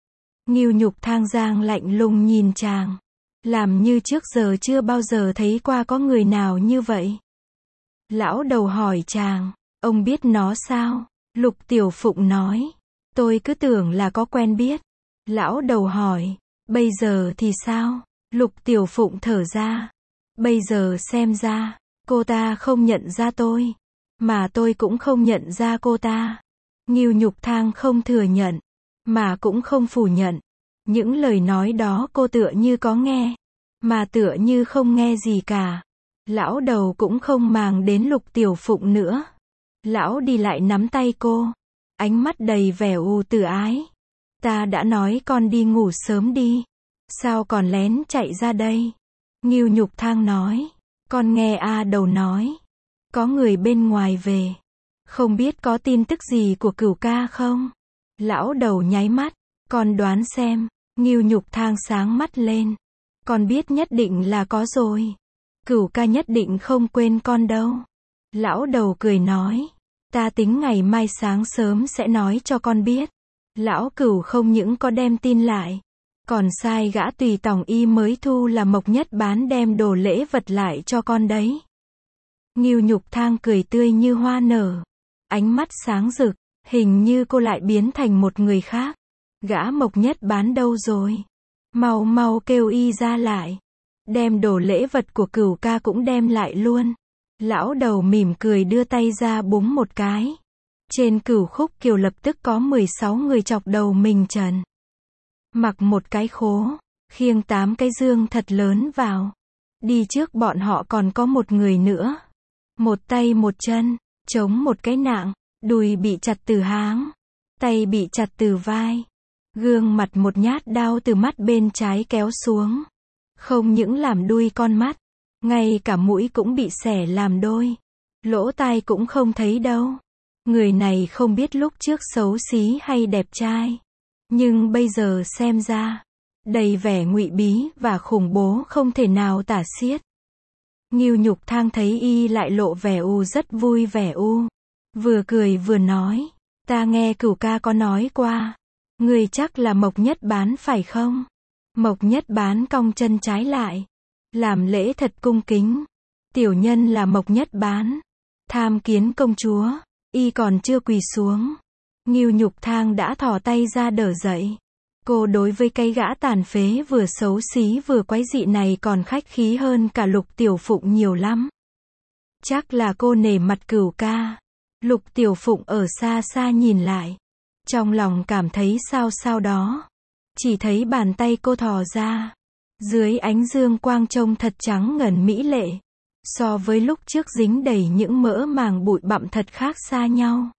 Ngưu Nhục Thang giang lạnh lùng nhìn chàng. Làm như trước giờ chưa bao giờ thấy qua có người nào như vậy. Lão đầu hỏi chàng, ông biết nó sao? Lục Tiểu Phụng nói, tôi cứ tưởng là có quen biết. Lão đầu hỏi, bây giờ thì sao? Lục Tiểu Phụng thở ra. Bây giờ xem ra, cô ta không nhận ra tôi. Mà tôi cũng không nhận ra cô ta. Ngưu Nhục Thang không thừa nhận, mà cũng không phủ nhận. Những lời nói đó cô tựa như có nghe, mà tựa như không nghe gì cả. Lão đầu cũng không màng đến Lục Tiểu Phụng nữa. Lão đi lại nắm tay cô, ánh mắt đầy vẻ từ ái. Ta đã nói con đi ngủ sớm đi, sao còn lén chạy ra đây? Ngưu Nhục Thang nói, con nghe A Đầu nói, có người bên ngoài về, không biết có tin tức gì của Cửu ca không? Lão đầu nháy mắt, con đoán xem. Ngưu Nhục Thang sáng mắt lên, con biết nhất định là có rồi. Cửu ca nhất định không quên con đâu. Lão đầu cười nói, ta tính ngày mai sáng sớm sẽ nói cho con biết. Lão Cửu không những có đem tin lại, còn sai gã tùy tòng y mới thu là Mộc Nhất Bán đem đồ lễ vật lại cho con đấy. Ngưu Nhục Thang cười tươi như hoa nở, ánh mắt sáng rực, hình như cô lại biến thành một người khác. Gã Mộc Nhất Bán đâu rồi? Mau mau kêu y ra lại. Đem đồ lễ vật của Cửu ca cũng đem lại luôn. Lão đầu mỉm cười đưa tay ra búng một cái. Trên Cửu Khúc Kiều lập tức có 16 người chọc đầu mình trần. Mặc một cái khố, khiêng 8 cái dương thật lớn vào. Đi trước bọn họ còn có một người nữa. Một tay một chân, chống một cái nạng, đùi bị chặt từ háng, tay bị chặt từ vai. Gương mặt một nhát đao từ mắt bên trái kéo xuống. Không những làm đuôi con mắt, ngay cả mũi cũng bị xẻ làm đôi. Lỗ tai cũng không thấy đâu. Người này không biết lúc trước xấu xí hay đẹp trai, nhưng bây giờ xem ra, đầy vẻ ngụy bí và khủng bố không thể nào tả xiết. Ngưu Nhục Thang thấy y lại lộ vẻ rất vui vẻ vừa cười vừa nói, ta nghe Cửu ca có nói qua, người chắc là Mộc Nhất Bán phải không? Mộc Nhất Bán cong chân trái lại, làm lễ thật cung kính. Tiểu nhân là Mộc Nhất Bán, tham kiến công chúa. Y còn chưa quỳ xuống, Ngưu Nhục Thang đã thò tay ra đỡ dậy. Cô đối với cái gã tàn phế vừa xấu xí vừa quái dị này còn khách khí hơn cả Lục Tiểu Phụng nhiều lắm. Chắc là cô nể mặt Cửu ca. Lục Tiểu Phụng ở xa xa nhìn lại, trong lòng cảm thấy sao sao đó. Chỉ thấy bàn tay cô thò ra, dưới ánh dương quang trông thật trắng ngần mỹ lệ. So với lúc trước dính đầy những mỡ màng bụi bặm thật khác xa nhau.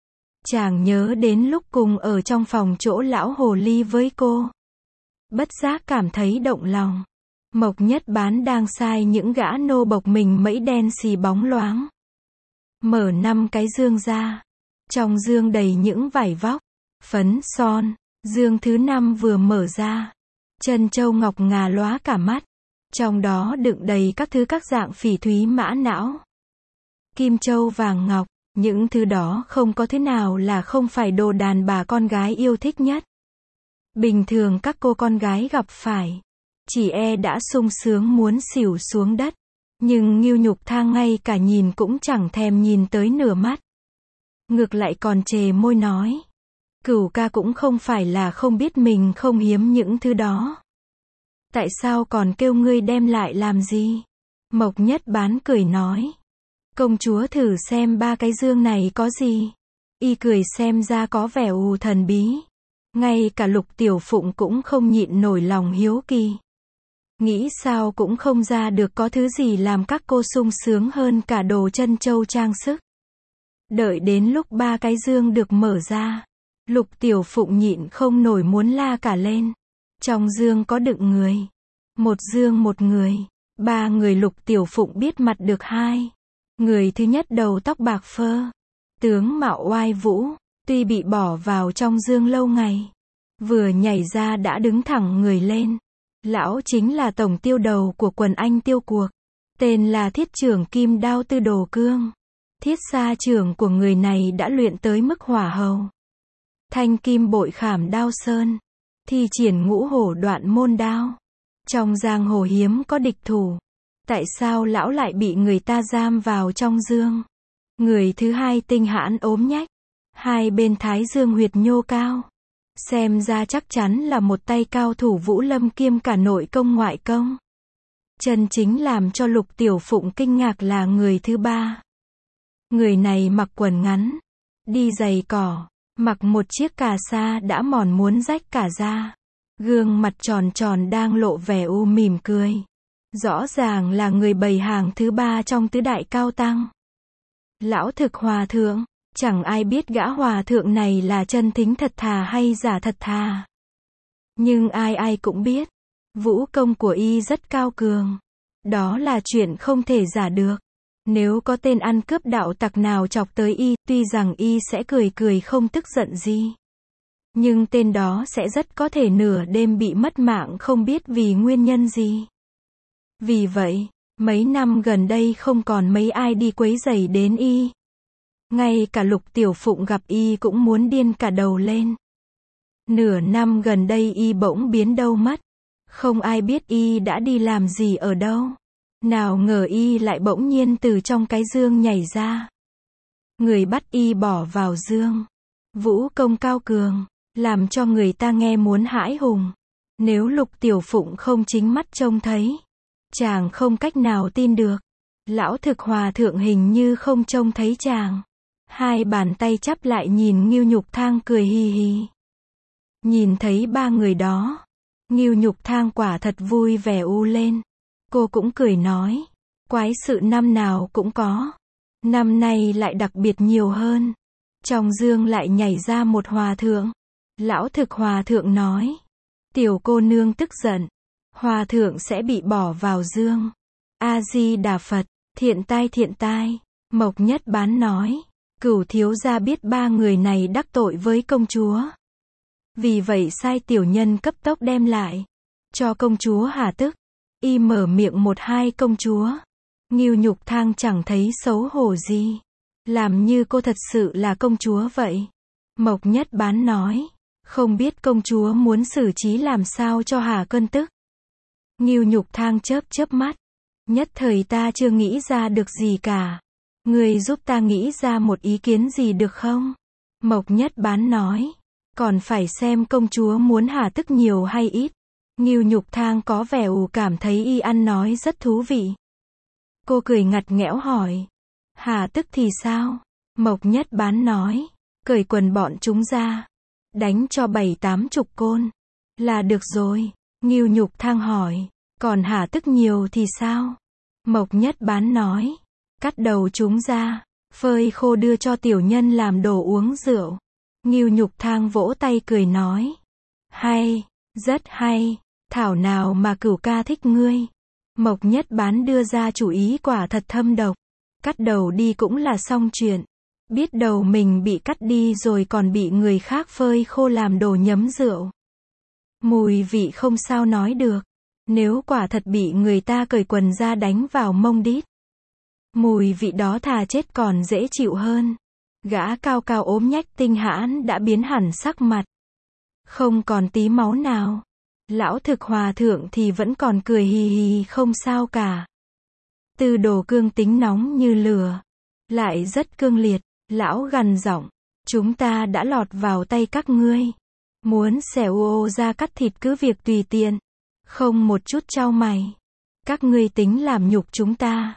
Chàng nhớ đến lúc cùng ở trong phòng chỗ lão hồ ly với cô. Bất giác cảm thấy động lòng. Mộc Nhất Bán đang sai những gã nô bộc mình mẫy đen xì bóng loáng. Mở 5 cái dương ra. Trong dương đầy những vải vóc, phấn, son. Dương thứ 5 vừa mở ra. Trân châu ngọc ngà lóa cả mắt. Trong đó đựng đầy các thứ các dạng phỉ thúy mã não. Kim châu vàng ngọc, những thứ đó không có thứ nào là không phải đồ đàn bà con gái yêu thích nhất. Bình thường các cô con gái gặp phải, chỉ đã sung sướng muốn xỉu xuống đất. Nhưng Ngưu Nhục Thang ngay cả nhìn cũng chẳng thèm nhìn tới nửa mắt. Ngược lại còn chề môi nói, Cửu ca cũng không phải là không biết mình không hiếm những thứ đó. Tại sao còn kêu ngươi đem lại làm gì? Mộc Nhất Bán cười nói, công chúa thử xem 3 cái dương này có gì. Y cười xem ra có vẻ thần bí. Ngay cả Lục Tiểu Phụng cũng không nhịn nổi lòng hiếu kỳ. Nghĩ sao cũng không ra được có thứ gì làm các cô sung sướng hơn cả đồ trân châu trang sức. Đợi đến lúc 3 cái dương được mở ra, Lục Tiểu Phụng nhịn không nổi muốn la cả lên. Trong dương có đựng người. Một dương một người. 3 người Lục Tiểu Phụng biết mặt được 2. Người thứ nhất đầu tóc bạc phơ, tướng mạo oai vũ, tuy bị bỏ vào trong dương lâu ngày, vừa nhảy ra đã đứng thẳng người lên. Lão chính là tổng tiêu đầu của quần Anh Tiêu Cuộc, tên là Thiết Trưởng Kim Đao Tư Đồ Cương. Thiết xa trưởng của người này đã luyện tới mức hỏa hầu. Thanh kim bội khảm đao sơn, thi triển ngũ hổ đoạn môn đao. Trong giang hồ hiếm có địch thủ. Tại sao lão lại bị người ta giam vào trong dương? Người thứ hai tinh hãn ốm nhách, hai bên thái dương huyệt nhô cao. Xem ra chắc chắn là một tay cao thủ vũ lâm kiêm cả nội công ngoại công. Chân chính làm cho Lục Tiểu Phụng kinh ngạc là người thứ ba. Người này mặc quần ngắn, đi giày cỏ, mặc một chiếc cà sa đã mòn muốn rách cả da. Gương mặt tròn tròn đang lộ vẻ u mỉm cười. Rõ ràng là người bày hàng thứ ba trong tứ đại cao tăng. Lão thực hòa thượng, chẳng ai biết gã hòa thượng này là chân thính thật thà hay giả thật thà. Nhưng ai ai cũng biết, vũ công của y rất cao cường. Đó là chuyện không thể giả được. Nếu có tên ăn cướp đạo tặc nào chọc tới y, tuy rằng y sẽ cười cười không tức giận gì. Nhưng tên đó sẽ rất có thể nửa đêm bị mất mạng không biết vì nguyên nhân gì. Vì vậy, mấy năm gần đây không còn mấy ai đi quấy rầy đến y. Ngay cả Lục Tiểu Phụng gặp y cũng muốn điên cả đầu lên. Nửa năm gần đây y bỗng biến đâu mất. Không ai biết y đã đi làm gì ở đâu. Nào ngờ y lại bỗng nhiên từ trong cái giương nhảy ra. Người bắt y bỏ vào giương. Vũ công cao cường, làm cho người ta nghe muốn hãi hùng. Nếu Lục Tiểu Phụng không chính mắt trông thấy, chàng không cách nào tin được. Lão thực hòa thượng hình như không trông thấy chàng. Hai bàn tay chắp lại nhìn Ngưu Nhục Thang cười hì hì. Nhìn thấy ba người đó, Ngưu Nhục Thang quả thật vui vẻ u lên. Cô cũng cười nói, quái sự năm nào cũng có. Năm nay lại đặc biệt nhiều hơn. Trong giương lại nhảy ra một hòa thượng. Lão thực hòa thượng nói, tiểu cô nương tức giận, hòa thượng sẽ bị bỏ vào giương. A-di-đà Phật, thiện tai. Mộc Nhất Bán nói, Cửu thiếu gia biết ba người này đắc tội với công chúa. Vì vậy sai tiểu nhân cấp tốc đem lại, cho công chúa hà tức. Y mở miệng một hai công chúa. Ngưu Nhục Thang chẳng thấy xấu hổ gì. Làm như cô thật sự là công chúa vậy. Mộc Nhất Bán nói, không biết công chúa muốn xử trí làm sao cho hà cơn tức. Ngưu Nhục Thang chớp mắt. Nhất thời ta chưa nghĩ ra được gì cả. Người giúp ta nghĩ ra một ý kiến gì được không? Mộc Nhất Bán nói, còn phải xem công chúa muốn hà tức nhiều hay ít. Ngưu Nhục Thang có vẻ cảm thấy y ăn nói rất thú vị. Cô cười ngặt nghẽo hỏi, hà tức thì sao? Mộc Nhất Bán nói, cởi quần bọn chúng ra, đánh cho 7-80 côn, là được rồi. Ngưu Nhục Thang hỏi, còn hà tức nhiều thì sao? Mộc Nhất Bán nói, cắt đầu chúng ra, phơi khô đưa cho tiểu nhân làm đồ uống rượu. Ngưu Nhục Thang vỗ tay cười nói, hay, rất hay, thảo nào mà Cửu ca thích ngươi. Mộc Nhất Bán đưa ra chủ ý quả thật thâm độc. Cắt đầu đi cũng là xong chuyện. Biết đầu mình bị cắt đi rồi còn bị người khác phơi khô làm đồ nhấm rượu. Mùi vị không sao nói được. Nếu quả thật bị người ta cởi quần ra đánh vào mông đít, mùi vị đó thà chết còn dễ chịu hơn. Gã cao cao ốm nhách tinh hãn đã biến hẳn sắc mặt, không còn tí máu nào. Lão thực hòa thượng thì vẫn còn cười hì hì không sao cả. Tư Đồ Cương tính nóng như lửa, lại rất cương liệt. Lão gằn giọng, chúng ta đã lọt vào tay các ngươi. Muốn xẻo ô ra cắt thịt cứ việc tùy tiện, không một chút chau mày. Các ngươi tính làm nhục chúng ta.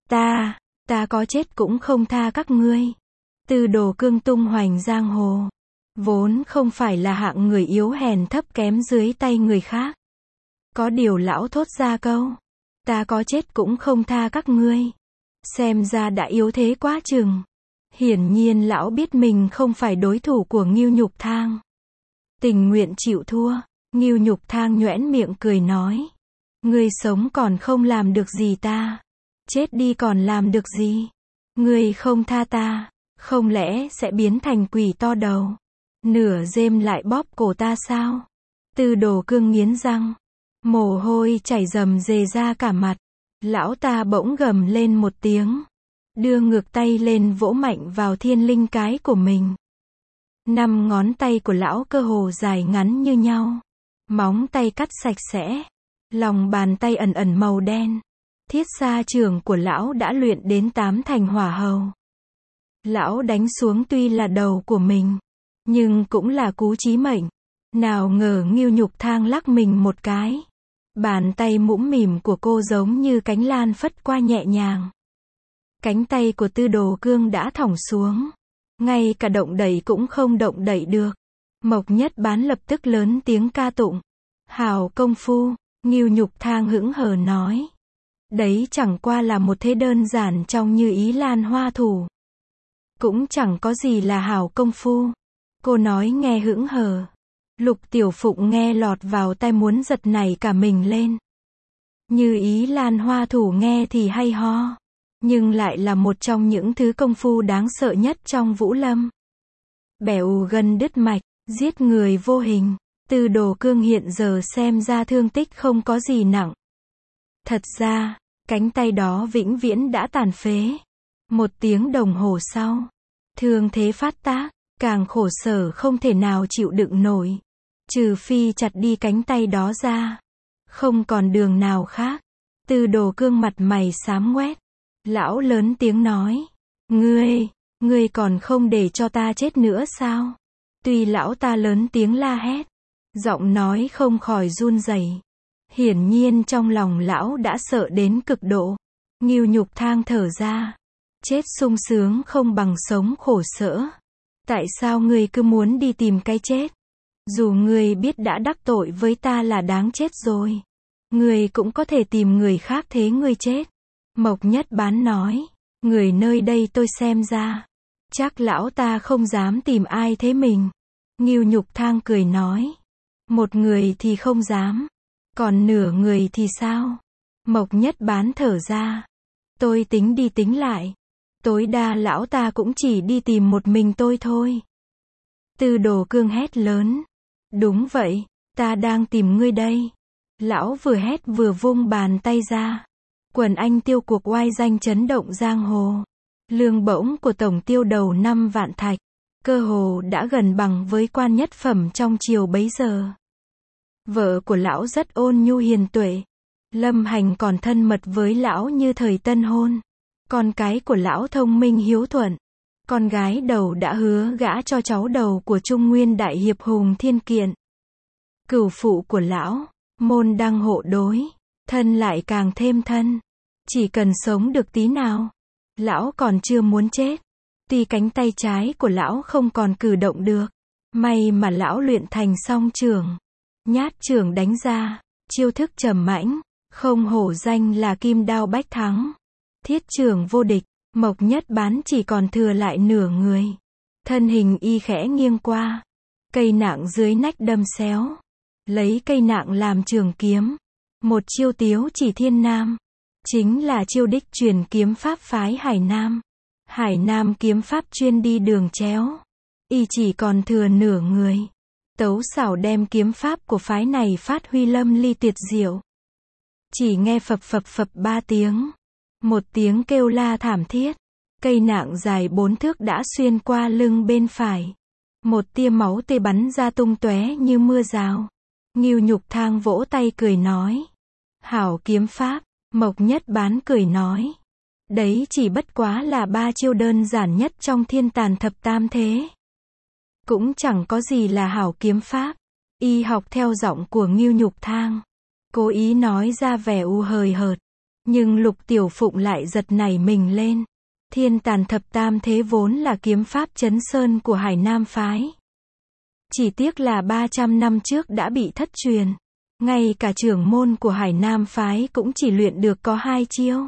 Ta có chết cũng không tha các ngươi. Tư Đồ Cương tung hoành giang hồ, vốn không phải là hạng người yếu hèn thấp kém dưới tay người khác. Có điều lão thốt ra câu, ta có chết cũng không tha các ngươi, xem ra đã yếu thế quá chừng. Hiển nhiên lão biết mình không phải đối thủ của Ngưu Nhục Thang. Tình nguyện chịu thua. Ngưu Nhục Thang nhoẻn miệng cười nói, ngươi sống còn không làm được gì ta, chết đi còn làm được gì. Ngươi không tha ta, không lẽ sẽ biến thành quỷ to đầu, nửa đêm lại bóp cổ ta sao? Tư Đồ Cương nghiến răng, mồ hôi chảy rầm rề ra cả mặt. Lão ta bỗng gầm lên một tiếng, đưa ngược tay lên vỗ mạnh vào thiên linh cái của mình. 5 ngón tay của lão cơ hồ dài ngắn như nhau, móng tay cắt sạch sẽ, lòng bàn tay ẩn ẩn màu đen. Thiết sa trường của lão đã luyện đến 8 thành hỏa hầu. Lão đánh xuống tuy là đầu của mình, nhưng cũng là cú chí mệnh. Nào ngờ Ngưu Nhục Thang lắc mình một cái, bàn tay mũm mỉm của cô giống như cánh lan phất qua nhẹ nhàng. Cánh tay của Tư Đồ Cương đã thõng xuống. Ngay cả động đậy cũng không động đậy được. Mộc Nhất Bán lập tức lớn tiếng ca tụng. Hảo công phu, Ngưu Nhục Thang hững hờ nói. Đấy chẳng qua là một thế đơn giản trong Như Ý Lan Hoa thủ. Cũng chẳng có gì là hảo công phu. Cô nói nghe hững hờ. Lục Tiểu Phụng nghe lọt vào tai muốn giật nảy cả mình lên. Như Ý Lan Hoa thủ nghe thì hay ho. Nhưng lại là một trong những thứ công phu đáng sợ nhất trong Vũ Lâm. Bẻo gân đứt mạch, giết người vô hình. Tư Đồ Cương hiện giờ xem ra thương tích không có gì nặng. Thật ra, cánh tay đó vĩnh viễn đã tàn phế. 1 tiếng đồng hồ sau, thương thế phát tác, càng khổ sở không thể nào chịu đựng nổi. Trừ phi chặt đi cánh tay đó ra. Không còn đường nào khác. Tư Đồ Cương mặt mày xám ngoét. Lão lớn tiếng nói. Ngươi còn không để cho ta chết nữa sao? Tuy lão ta lớn tiếng la hét. Giọng nói không khỏi run rẩy. Hiển nhiên trong lòng lão đã sợ đến cực độ. Ngưu Nhục Thang thở ra. Chết sung sướng không bằng sống khổ sở. Tại sao ngươi cứ muốn đi tìm cái chết? Dù ngươi biết đã đắc tội với ta là đáng chết rồi. Ngươi cũng có thể tìm người khác thế ngươi chết. Mộc Nhất Bán nói. Người nơi đây tôi xem ra. Chắc lão ta không dám tìm ai thế mình. Ngưu Nhục Thang cười nói. Một người thì không dám. Còn nửa người thì sao? Mộc Nhất Bán thở ra. Tôi tính đi tính lại. Tối đa lão ta cũng chỉ đi tìm một mình tôi thôi. Tư Đồ Cương hét lớn. Đúng vậy, ta đang tìm ngươi đây. Lão vừa hét vừa vung bàn tay ra. Quần anh tiêu cuộc oai danh chấn động giang hồ. Lương bổng của tổng tiêu đầu 5 vạn thạch. Cơ hồ đã gần bằng với quan nhất phẩm trong triều bấy giờ. Vợ của lão rất ôn nhu hiền tuệ. Lâm Hành còn thân mật với lão như thời tân hôn. Con cái của lão thông minh hiếu thuận. Con gái đầu đã hứa gả cho cháu đầu của Trung Nguyên Đại Hiệp Hùng Thiên Kiện. Cửu phụ của lão, môn đăng hộ đối, thân lại càng thêm thân. Chỉ cần sống được tí nào, lão còn chưa muốn chết. Tuy cánh tay trái của lão không còn cử động được, may mà lão luyện thành song chưởng. Nhát chưởng đánh ra, chiêu thức trầm mãnh, không hổ danh là kim đao bách thắng. Thiết chưởng vô địch. Mộc Nhất Bán chỉ còn thừa lại nửa người. Thân hình y khẽ nghiêng qua. Cây nạng dưới nách đâm xéo. Lấy cây nạng làm trường kiếm. Một chiêu tiếu chỉ thiên nam. Chính là chiêu đích truyền kiếm pháp phái Hải Nam. Hải Nam kiếm pháp chuyên đi đường chéo. Y chỉ còn thừa nửa người. Tấu xảo đem kiếm pháp của phái này phát huy lâm ly tuyệt diệu. Chỉ nghe phập phập phập 3 tiếng. Một tiếng kêu la thảm thiết. Cây nạng dài 4 thước đã xuyên qua lưng bên phải. Một tia máu tê bắn ra tung tóe như mưa rào. Ngưu Nhục Thang vỗ tay cười nói. Hảo kiếm pháp. Mộc Nhất Bán cười nói. Đấy chỉ bất quá là 3 chiêu đơn giản nhất trong thiên tàn thập tam thế. Cũng chẳng có gì là hảo kiếm pháp. Y học theo giọng của Ngưu Nhục Thang. Cố ý nói ra vẻ u hời hợt. Nhưng Lục Tiểu Phụng lại giật nảy mình lên. Thiên tàn thập tam thế vốn là kiếm pháp chấn sơn của Hải Nam phái. Chỉ tiếc là 300 năm trước đã bị thất truyền. Ngay cả trưởng môn của Hải Nam phái cũng chỉ luyện được có 2 chiêu.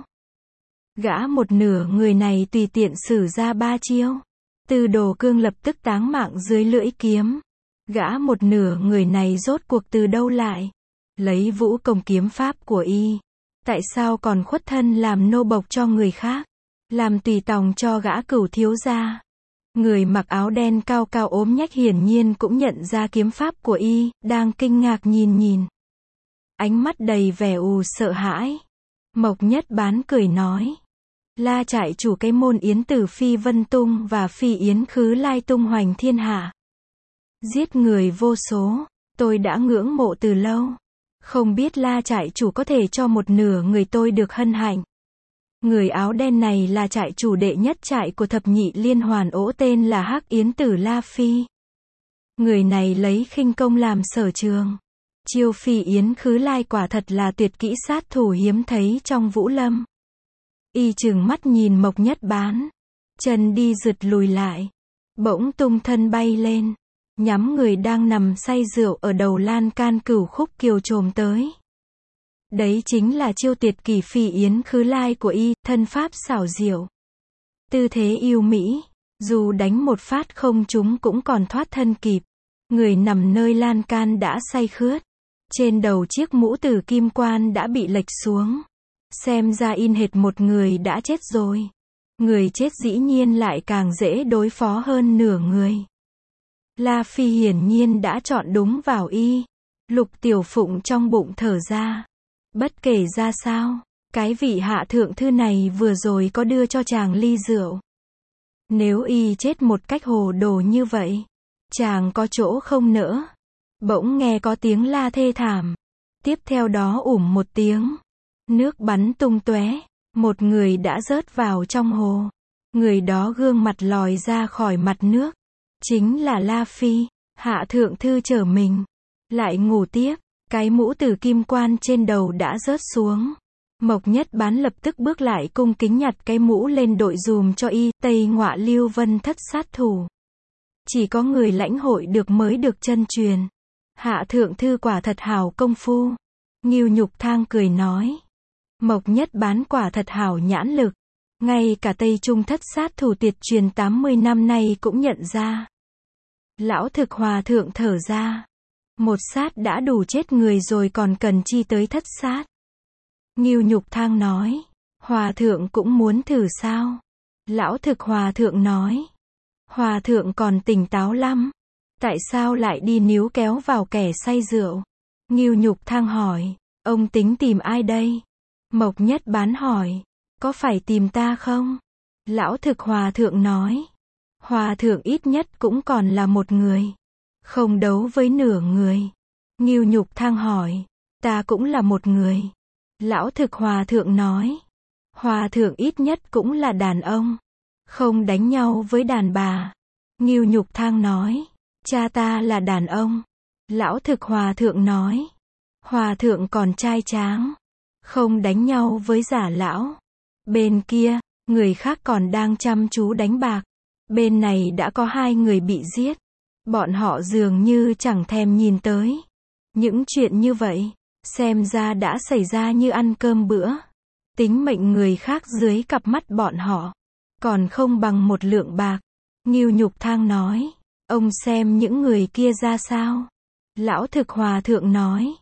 Gã một nửa người này tùy tiện sử ra 3 chiêu. Tư Đồ Cương lập tức táng mạng dưới lưỡi kiếm. Gã một nửa người này rốt cuộc từ đâu lại? Lấy vũ công kiếm pháp của y. Tại sao còn khuất thân làm nô bộc cho người khác? Làm tùy tòng cho gã Cửu thiếu gia? Người mặc áo đen cao cao ốm nhách hiển nhiên cũng nhận ra kiếm pháp của y, đang kinh ngạc nhìn. Ánh mắt đầy vẻ sợ hãi. Mộc Nhất Bán cười nói. La trại chủ cái môn Yến Tử Phi Vân Tung và Phi Yến Khứ Lai tung hoành thiên hạ. Giết người vô số, tôi đã ngưỡng mộ từ lâu. Không biết La trại chủ có thể cho một nửa người tôi được hân hạnh. Người áo đen này là trại chủ đệ nhất trại của thập nhị liên hoàn ỗ tên là Hắc Yến Tử La Phi. Người này lấy khinh công làm sở trường. Chiêu Phi Yến Khứ Lai quả thật là tuyệt kỹ sát thủ hiếm thấy trong Vũ Lâm. Y trừng mắt nhìn Mộc Nhất Bán. Chân đi rượt lùi lại. Bỗng tung thân bay lên. Nhắm người đang nằm say rượu ở đầu lan can Cửu Khúc Kiều chồm tới. Đấy chính là chiêu tuyệt kỷ Phỉ Yến Khứ Lai của Y, thân pháp xảo diệu. Tư thế yêu mỹ, dù đánh một phát không trúng cũng còn thoát thân kịp. Người nằm nơi lan can đã say khướt. Trên đầu chiếc mũ tử kim quan đã bị lệch xuống. Xem ra in hệt một người đã chết rồi. Người chết dĩ nhiên lại càng dễ đối phó hơn nửa người. La Phi hiển nhiên đã chọn đúng vào Y. Lục Tiểu Phụng trong bụng thở ra. Bất kể ra sao, cái vị hạ thượng thư này vừa rồi có đưa cho chàng ly rượu. Nếu Y chết một cách hồ đồ như vậy, chàng có chỗ không nỡ. Bỗng nghe có tiếng la thê thảm. Tiếp theo đó ủm một tiếng. Nước bắn tung tóe. Một người đã rớt vào trong hồ. Người đó gương mặt lòi ra khỏi mặt nước. Chính là La Phi. Hạ thượng thư trở mình. Lại ngủ tiếp. Cái mũ tử kim quan trên đầu đã rớt xuống. Mộc Nhất Bán lập tức bước lại cung kính nhặt cái mũ lên đội dùm cho Y. Tây Ngọa Lưu Vân thất sát thủ. Chỉ có người lãnh hội được mới được chân truyền. Hạ thượng thư quả thật hảo công phu. Ngưu Nhục Thang cười nói. Mộc Nhất Bán quả thật hảo nhãn lực. Ngay cả Tây Trung thất sát thủ tuyệt truyền 80 năm nay cũng nhận ra. Lão Thực Hòa thượng thở ra. Một sát đã đủ chết người rồi còn cần chi tới thất sát. Ngưu Nhục Thang nói. Hòa thượng cũng muốn thử sao? Lão Thực Hòa thượng nói. Hòa thượng còn tỉnh táo lắm. Tại sao lại đi níu kéo vào kẻ say rượu? Ngưu Nhục Thang hỏi. Ông tính tìm ai đây? Mộc Nhất Bán hỏi. Có phải tìm ta không? Lão Thực Hòa thượng nói. Hòa thượng ít nhất cũng còn là một người. Không đấu với nửa người. Ngưu Nhục Thang hỏi. Ta cũng là một người. Lão Thực Hòa thượng nói. Hòa thượng ít nhất cũng là đàn ông. Không đánh nhau với đàn bà. Ngưu Nhục Thang nói. Cha ta là đàn ông. Lão Thực Hòa thượng nói. Hòa thượng còn trai tráng. Không đánh nhau với giả lão. Bên kia, người khác còn đang chăm chú đánh bạc. Bên này đã có 2 người bị giết. Bọn họ dường như chẳng thèm nhìn tới. Những chuyện như vậy, xem ra đã xảy ra như ăn cơm bữa. Tính mệnh người khác dưới cặp mắt bọn họ, còn không bằng một lượng bạc. Ngưu Nhục Thang nói. Ông xem những người kia ra sao? Lão Thực Hòa thượng nói.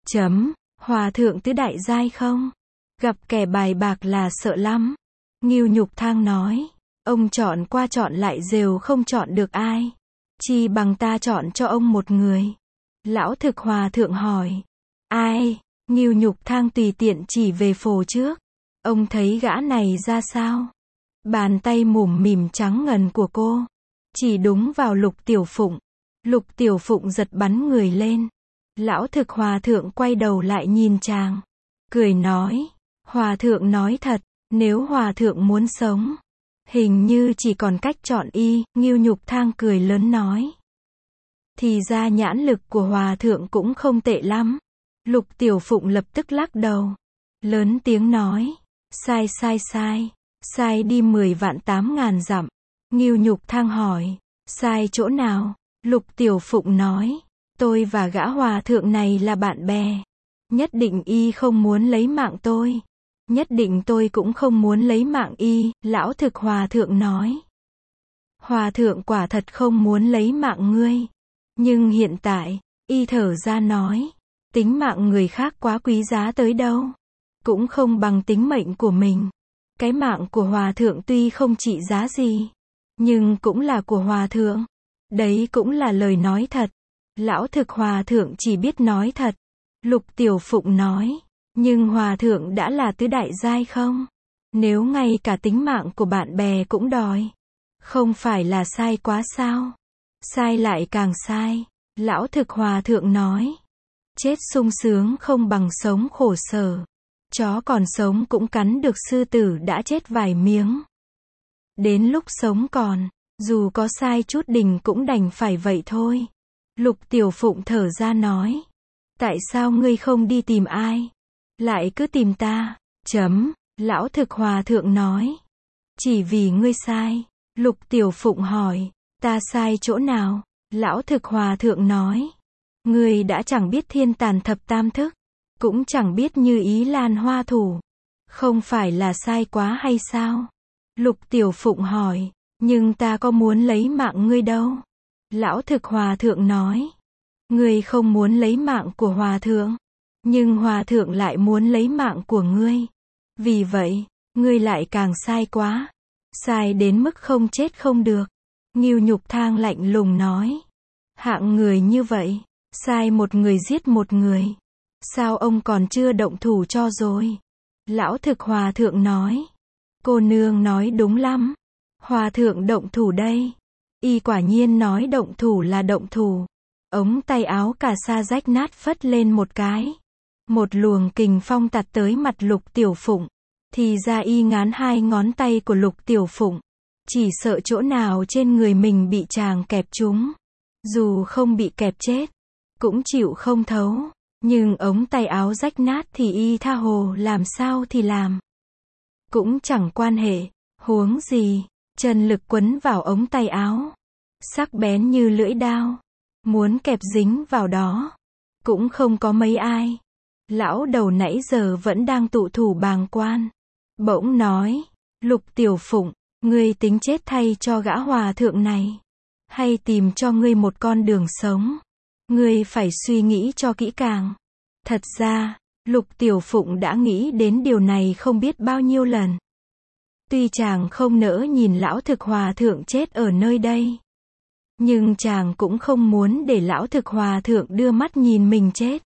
Hòa thượng tứ đại giai không? Gặp kẻ bài bạc là sợ lắm. Ngưu Nhục Thang nói. Ông chọn qua chọn lại đều không chọn được ai. Chi bằng ta chọn cho ông một người. Lão Thực Hòa thượng hỏi. Ai? Ngưu Nhục Thang tùy tiện chỉ về phổ trước. Ông thấy gã này ra sao? Bàn tay mủm mỉm trắng ngần của cô chỉ đúng vào Lục Tiểu Phụng. Lục Tiểu Phụng giật bắn người lên. Lão Thực Hòa thượng quay đầu lại nhìn chàng, cười nói. Hòa thượng nói thật, nếu hòa thượng muốn sống, hình như chỉ còn cách chọn Y. Ngưu Nhục Thang cười lớn nói. Thì ra nhãn lực của hòa thượng cũng không tệ lắm. Lục Tiểu Phụng lập tức lắc đầu, lớn tiếng nói. Sai sai sai, sai đi 10 vạn 8.000 dặm. Ngưu Nhục Thang hỏi. Sai chỗ nào? Lục Tiểu Phụng nói. Tôi và gã hòa thượng này là bạn bè. Nhất định Y không muốn lấy mạng tôi. Nhất định tôi cũng không muốn lấy mạng Y. Lão Thực Hòa thượng nói. Hòa thượng quả thật không muốn lấy mạng ngươi. Nhưng hiện tại, Y thở ra nói. Tính mạng người khác quá quý giá tới đâu. Cũng không bằng tính mệnh của mình. Cái mạng của hòa thượng tuy không trị giá gì, nhưng cũng là của hòa thượng. Đấy cũng là lời nói thật. Lão Thực Hòa thượng chỉ biết nói thật. Lục Tiểu Phụng nói. Nhưng hòa thượng đã là tứ đại giai không? Nếu ngay cả tính mạng của bạn bè cũng đòi, không phải là sai quá sao? Sai lại càng sai. Lão Thực Hòa thượng nói. Chết sung sướng không bằng sống khổ sở. Chó còn sống cũng cắn được sư tử đã chết vài miếng. Đến lúc sống còn, dù có sai chút đỉnh cũng đành phải vậy thôi. Lục Tiểu Phụng thở ra nói. Tại sao ngươi không đi tìm ai, lại cứ tìm ta? Lão thực hòa thượng nói. Chỉ vì ngươi sai. Lục Tiểu Phụng hỏi. Ta sai chỗ nào? Lão thực hòa thượng nói. Ngươi đã chẳng biết thiên tàn thập tam thức, cũng chẳng biết như ý lan hoa thủ. Không phải là sai quá hay sao? Lục Tiểu Phụng hỏi. Nhưng ta có muốn lấy mạng ngươi đâu. Lão thực hòa thượng nói. Ngươi không muốn lấy mạng của hòa thượng, nhưng hòa thượng lại muốn lấy mạng của ngươi. Vì vậy, ngươi lại càng sai quá. Sai đến mức không chết không được. Ngưu Nhục Thang lạnh lùng nói. Hạng người như vậy, sai một người giết một người. Sao ông còn chưa động thủ cho rồi? Lão thực hòa thượng nói. Cô nương nói đúng lắm. Hòa thượng động thủ đây. Y quả nhiên nói động thủ là động thủ. Ống tay áo cà sa rách nát phất lên một cái. Một luồng kình phong tạt tới mặt Lục Tiểu Phụng. Thì ra y ngán hai ngón tay của Lục Tiểu Phụng. Chỉ sợ chỗ nào trên người mình bị chàng kẹp trúng. Dù không bị kẹp chết, cũng chịu không thấu. Nhưng ống tay áo rách nát thì y tha hồ làm sao thì làm. Cũng chẳng quan hệ, huống gì, chân lực quấn vào ống tay áo. Sắc bén như lưỡi dao. Muốn kẹp dính vào đó. Cũng không có mấy ai. Lão đầu nãy giờ vẫn đang tụ thủ bàng quan. Bỗng nói. Lục Tiểu Phụng, ngươi tính chết thay cho gã hòa thượng này, hay tìm cho ngươi một con đường sống? Ngươi phải suy nghĩ cho kỹ càng. Thật ra, Lục Tiểu Phụng đã nghĩ đến điều này không biết bao nhiêu lần. Tuy chàng không nỡ nhìn lão thực hòa thượng chết ở nơi đây, nhưng chàng cũng không muốn để lão thực hòa thượng đưa mắt nhìn mình chết.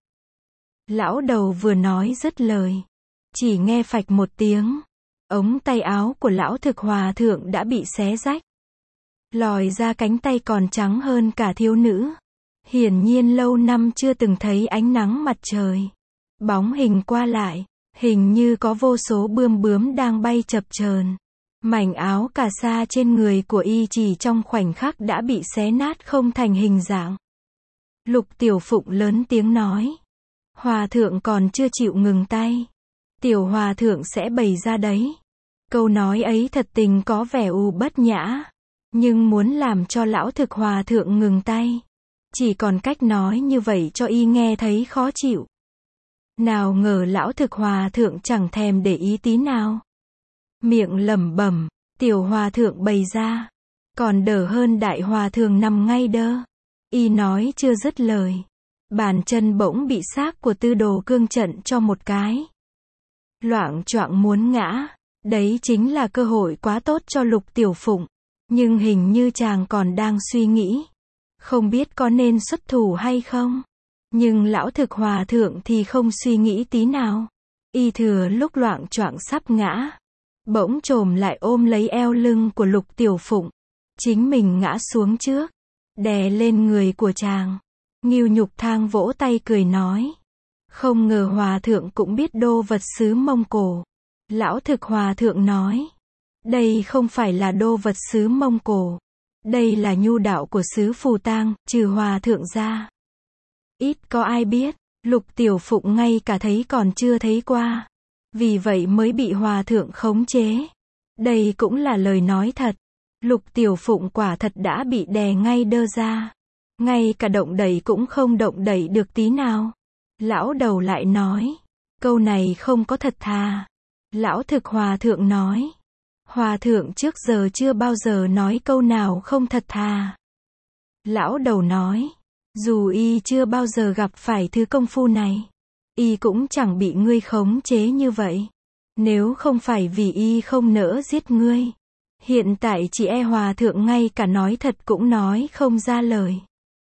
Lão đầu vừa nói dứt lời, chỉ nghe phạch một tiếng, ống tay áo của lão thực hòa thượng đã bị xé rách. Lòi ra cánh tay còn trắng hơn cả thiếu nữ. Hiển nhiên lâu năm chưa từng thấy ánh nắng mặt trời. Bóng hình qua lại, hình như có vô số bươm bướm đang bay chập chờn. Mảnh áo cà sa trên người của y chỉ trong khoảnh khắc đã bị xé nát không thành hình dạng. Lục Tiểu Phụng lớn tiếng nói. Hòa thượng còn chưa chịu ngừng tay. Tiểu hòa thượng sẽ bày ra đấy. Câu nói ấy thật tình có vẻ bất nhã. Nhưng muốn làm cho lão thực hòa thượng ngừng tay, chỉ còn cách nói như vậy cho y nghe thấy khó chịu. Nào ngờ lão thực hòa thượng chẳng thèm để ý tí nào. Miệng lẩm bẩm, tiểu hòa thượng bày ra, còn đỡ hơn đại hòa thượng nằm ngay đơ. Y nói chưa dứt lời, bàn chân bỗng bị xác của Tư Đồ Cương trận cho một cái. Loạng choạng muốn ngã. Đấy chính là cơ hội quá tốt cho Lục Tiểu Phụng. Nhưng hình như chàng còn đang suy nghĩ. Không biết có nên xuất thủ hay không. Nhưng lão thực hòa thượng thì không suy nghĩ tí nào. Y thừa lúc loạng choạng sắp ngã, bỗng chồm lại ôm lấy eo lưng của Lục Tiểu Phụng. Chính mình ngã xuống trước, đè lên người của chàng. Ngưu Nhục Thang vỗ tay cười nói. Không ngờ hòa thượng cũng biết đô vật xứ Mông Cổ. Lão thực hòa thượng nói. Đây không phải là đô vật xứ Mông Cổ. Đây là nhu đạo của xứ Phù Tang, trừ hòa thượng ra. Ít có ai biết. Lục Tiểu Phụng ngay cả thấy còn chưa thấy qua. Vì vậy mới bị hòa thượng khống chế. Đây cũng là lời nói thật. Lục Tiểu Phụng quả thật đã bị đè ngay đơ ra. Ngay cả động đẩy cũng không động đẩy được tí nào. Lão đầu lại nói. Câu này không có thật thà. Lão thực hòa thượng nói. Hòa thượng trước giờ chưa bao giờ nói câu nào không thật thà. Lão đầu nói. Dù y chưa bao giờ gặp phải thứ công phu này, y cũng chẳng bị ngươi khống chế như vậy. Nếu không phải vì y không nỡ giết ngươi, hiện tại chỉ e hòa thượng ngay cả nói thật cũng nói không ra lời.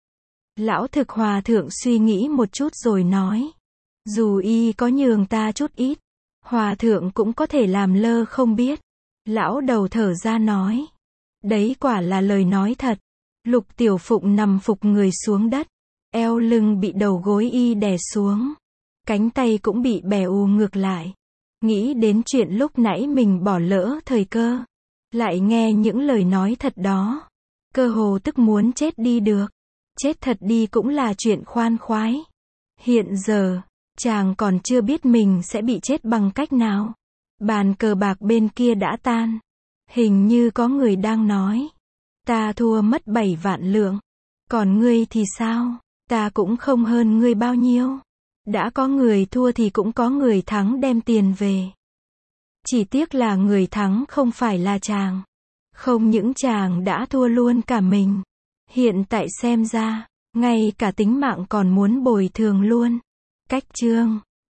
Lão thực hòa thượng suy nghĩ một chút rồi nói. Dù y có nhường ta chút ít, hòa thượng cũng có thể làm lơ không biết. Lão đầu thở ra nói. Đấy quả là lời nói thật. Lục Tiểu Phụng nằm phục người xuống đất. Eo lưng bị đầu gối y đè xuống. Cánh tay cũng bị bè ngược lại. Nghĩ đến chuyện lúc nãy mình bỏ lỡ thời cơ. Lại nghe những lời nói thật đó. Cơ hồ tức muốn chết đi được. Chết thật đi cũng là chuyện khoan khoái. Hiện giờ, chàng còn chưa biết mình sẽ bị chết bằng cách nào. Bàn cờ bạc bên kia đã tan. Hình như có người đang nói. Ta thua mất 7 vạn lượng. Còn ngươi thì sao? Ta cũng không hơn ngươi bao nhiêu. Đã có người thua thì cũng có người thắng đem tiền về. Chỉ tiếc là người thắng không phải là chàng. Không những chàng đã thua luôn cả mình. Hiện tại xem ra, ngay cả tính mạng còn muốn bồi thường luôn. Cách chương